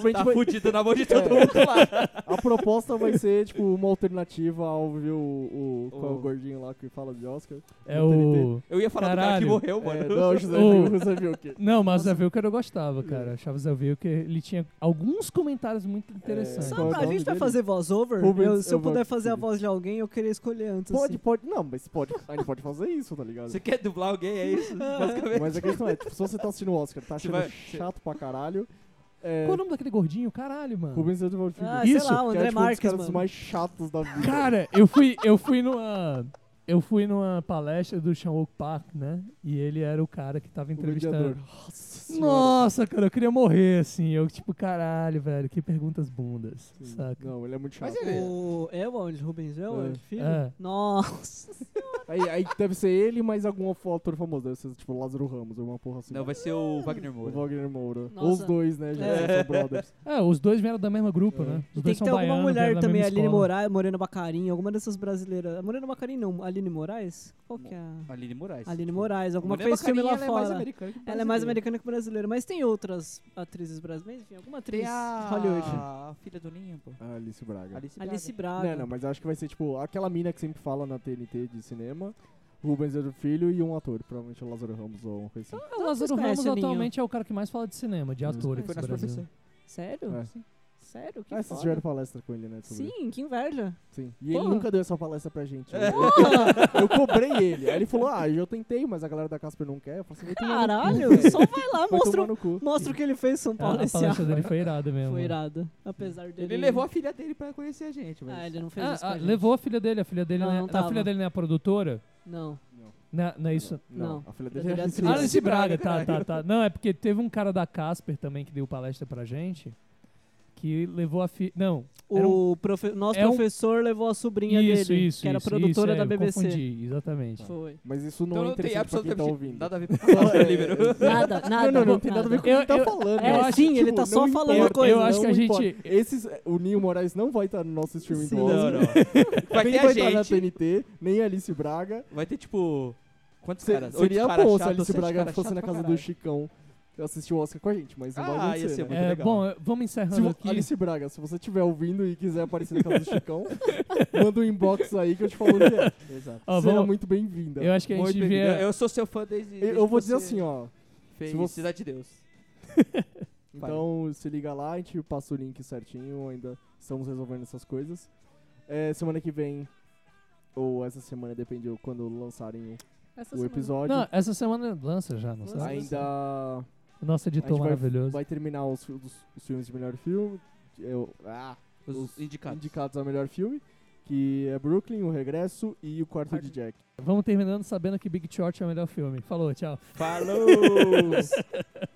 Aparentemente Tá vai- fudido na mão de todo É. mundo lá. A proposta vai ser, tipo, uma alternativa ao ver o, o, qual é o O- gordinho lá que fala de Oscar. É No T N T. o... Eu ia falar do cara que Caralho. morreu, mano. É, não, José O- viu, José viu o quê? Não, mas o Zé Vilker eu gostava, cara. Eu achava o Zé Vilker, ele tinha alguns comentários muito interessantes. Qual Sabe, é o a nome gente vai dele? fazer voz-over? Rubens, Eu- Se eu eu vou- puder fazer a voz de alguém, eu queria escolher antes. Pode, assim. pode. Não, mas pode. A gente pode fazer isso, tá ligado? Você quer dublar alguém, é isso? Basicamente. Mas a questão é, tipo, se você tá assistindo o Oscar, tá Você achando vai- chato pra caralho. É, Qual é o nome daquele gordinho? Caralho, mano. Rubens Edward Filho. Ah, Isso, sei lá, o que André é, tipo, um dos Marques, caras mano. mais chatos da vida. Cara, eu fui, eu fui numa. Eu fui numa palestra do Sean Wook Park, né? E ele era o cara que tava O entrevistando. mediador. Nossa senhora. Nossa, cara, eu queria morrer, assim. Eu, tipo, caralho, velho, que perguntas bundas, Sim. saca? Não, ele é muito chato. Mas ele- O Ewald, Rubens Ewald, É. filho? É. Nossa. Aí, aí deve ser ele mais algum ator famoso. Deve ser tipo Lázaro Ramos ou uma porra assim. Não, vai ser o Wagner O Moura. Wagner Moura. Nossa. Ou os dois, né? Já É. são brothers. É, os dois vieram da mesma grupo, É. né? E Os tem dois que são ter alguma baianos, mulher vieram da também, mesma Aline escola. Moraes, Morena Bacarin, alguma dessas brasileiras. Morena Bacarin não, Aline Moraes? Qual que é a... Aline Moraes. Aline Moraes, alguma Morena fez filme lá Bacarin, ela é mais fora. americana que Ela é mais brasileira. americana que brasileira, mas tem outras atrizes brasileiras, enfim, alguma atriz Tem a... Hollywood. a filha do Ninho, pô. Ah, Alice Braga. Alice Braga. Alice Braga. Não, não, mas eu acho que vai ser tipo aquela mina que sempre fala na T N T de cinema, Rubens Edward Filho e um ator, provavelmente o Lázaro Ramos ou uma coisa assim. Ah, o Lázaro Vocês Ramos conhecem o Ninho? atualmente é o cara que mais fala de cinema, de Hum. atores. Foi no nosso Brasil. professor. Sério? É. Sim. Sério? Que Ah, vocês foda. tiveram palestra com ele, né? sobre- Sim, que inveja. Sim. E ele Porra. nunca deu essa palestra pra gente. É. Eu, eu cobrei ele. Aí ele falou, ah, eu tentei, mas a galera da Casper não quer. Eu falei assim, vai tomar no cu, Caralho, velho. só vai lá, Vai mostra, tomar o- no cu. mostra o que ele fez em São A, Paulo a esse palestra ano. dele foi irada mesmo. Foi irado. Apesar dele... Ele levou a filha dele pra conhecer a gente, mas... Ah, ele não fez Ah, isso com ah, a gente. levou a filha dele, a filha dele Não, não, é, não a tava. filha dele não é a produtora? Não. Não, não é isso. Não, Não. a filha Ele dele é é Alice atriz. Ah, Braga. Alice Braga, Braga, tá, tá, tá. Não, é porque teve um cara da Casper também que deu palestra pra gente, que levou a filha... Não, era um- O profe... nosso é um- professor levou a sobrinha isso, dele, isso, que era isso, produtora isso, da é, B eu B C. confundi, exatamente. Foi. Mas isso não Então é não tem interessante pra quem tá absolutamente ouvindo. nada a ver com o É, livro. Nada, nada. Não, não, não tem nada a ver com o que Eu- ele tá eu- falando. É, Eu acho sim, que, ele tipo, tá só não falando importa, coisa. eu acho que a não gente- importa. Esses, o Ninho Moraes não vai estar no nosso streaming do Não, Oscar. não. Vai Nem ter a vai estar na T gente. N T, nem a Alice Braga. Vai ter, tipo... Quantos Se- caras? seria Oito caras bom se a chatos, Alice sete Braga caras fosse chatos na pra casa do caralho. Chicão assistir o Oscar com a gente, mas não vai Ah, ia acontecer, ser né? muito É, legal. bom, vamos encerrando Se vo- aqui. Alice Braga, se você estiver ouvindo e quiser aparecer na casa do Chicão, manda um inbox aí que eu te falo onde é. Exato. Ó, Será vamos- muito bem-vinda. Eu acho que a Muito gente bem-vindo. devia... Eu sou seu fã desde... Eu, desde eu vou que dizer você assim, ó. fez se você- Cidade de Deus. Então se liga lá, a gente passa o link certinho, ainda estamos resolvendo essas coisas. É, semana que vem, ou essa semana, depende de quando lançarem Essa o, o semana. episódio. Não, essa semana lança já, não Lança. sabe? Ainda O nosso a gente editor vai, maravilhoso. vai terminar os, fi- os, os filmes de melhor filme. Eu, ah, Os, Os indicados. indicados ao melhor filme, que é Brooklyn, O Regresso e O Quarto de Jack. Vamos terminando sabendo que Big Short é o melhor filme. Falou, tchau. Falou!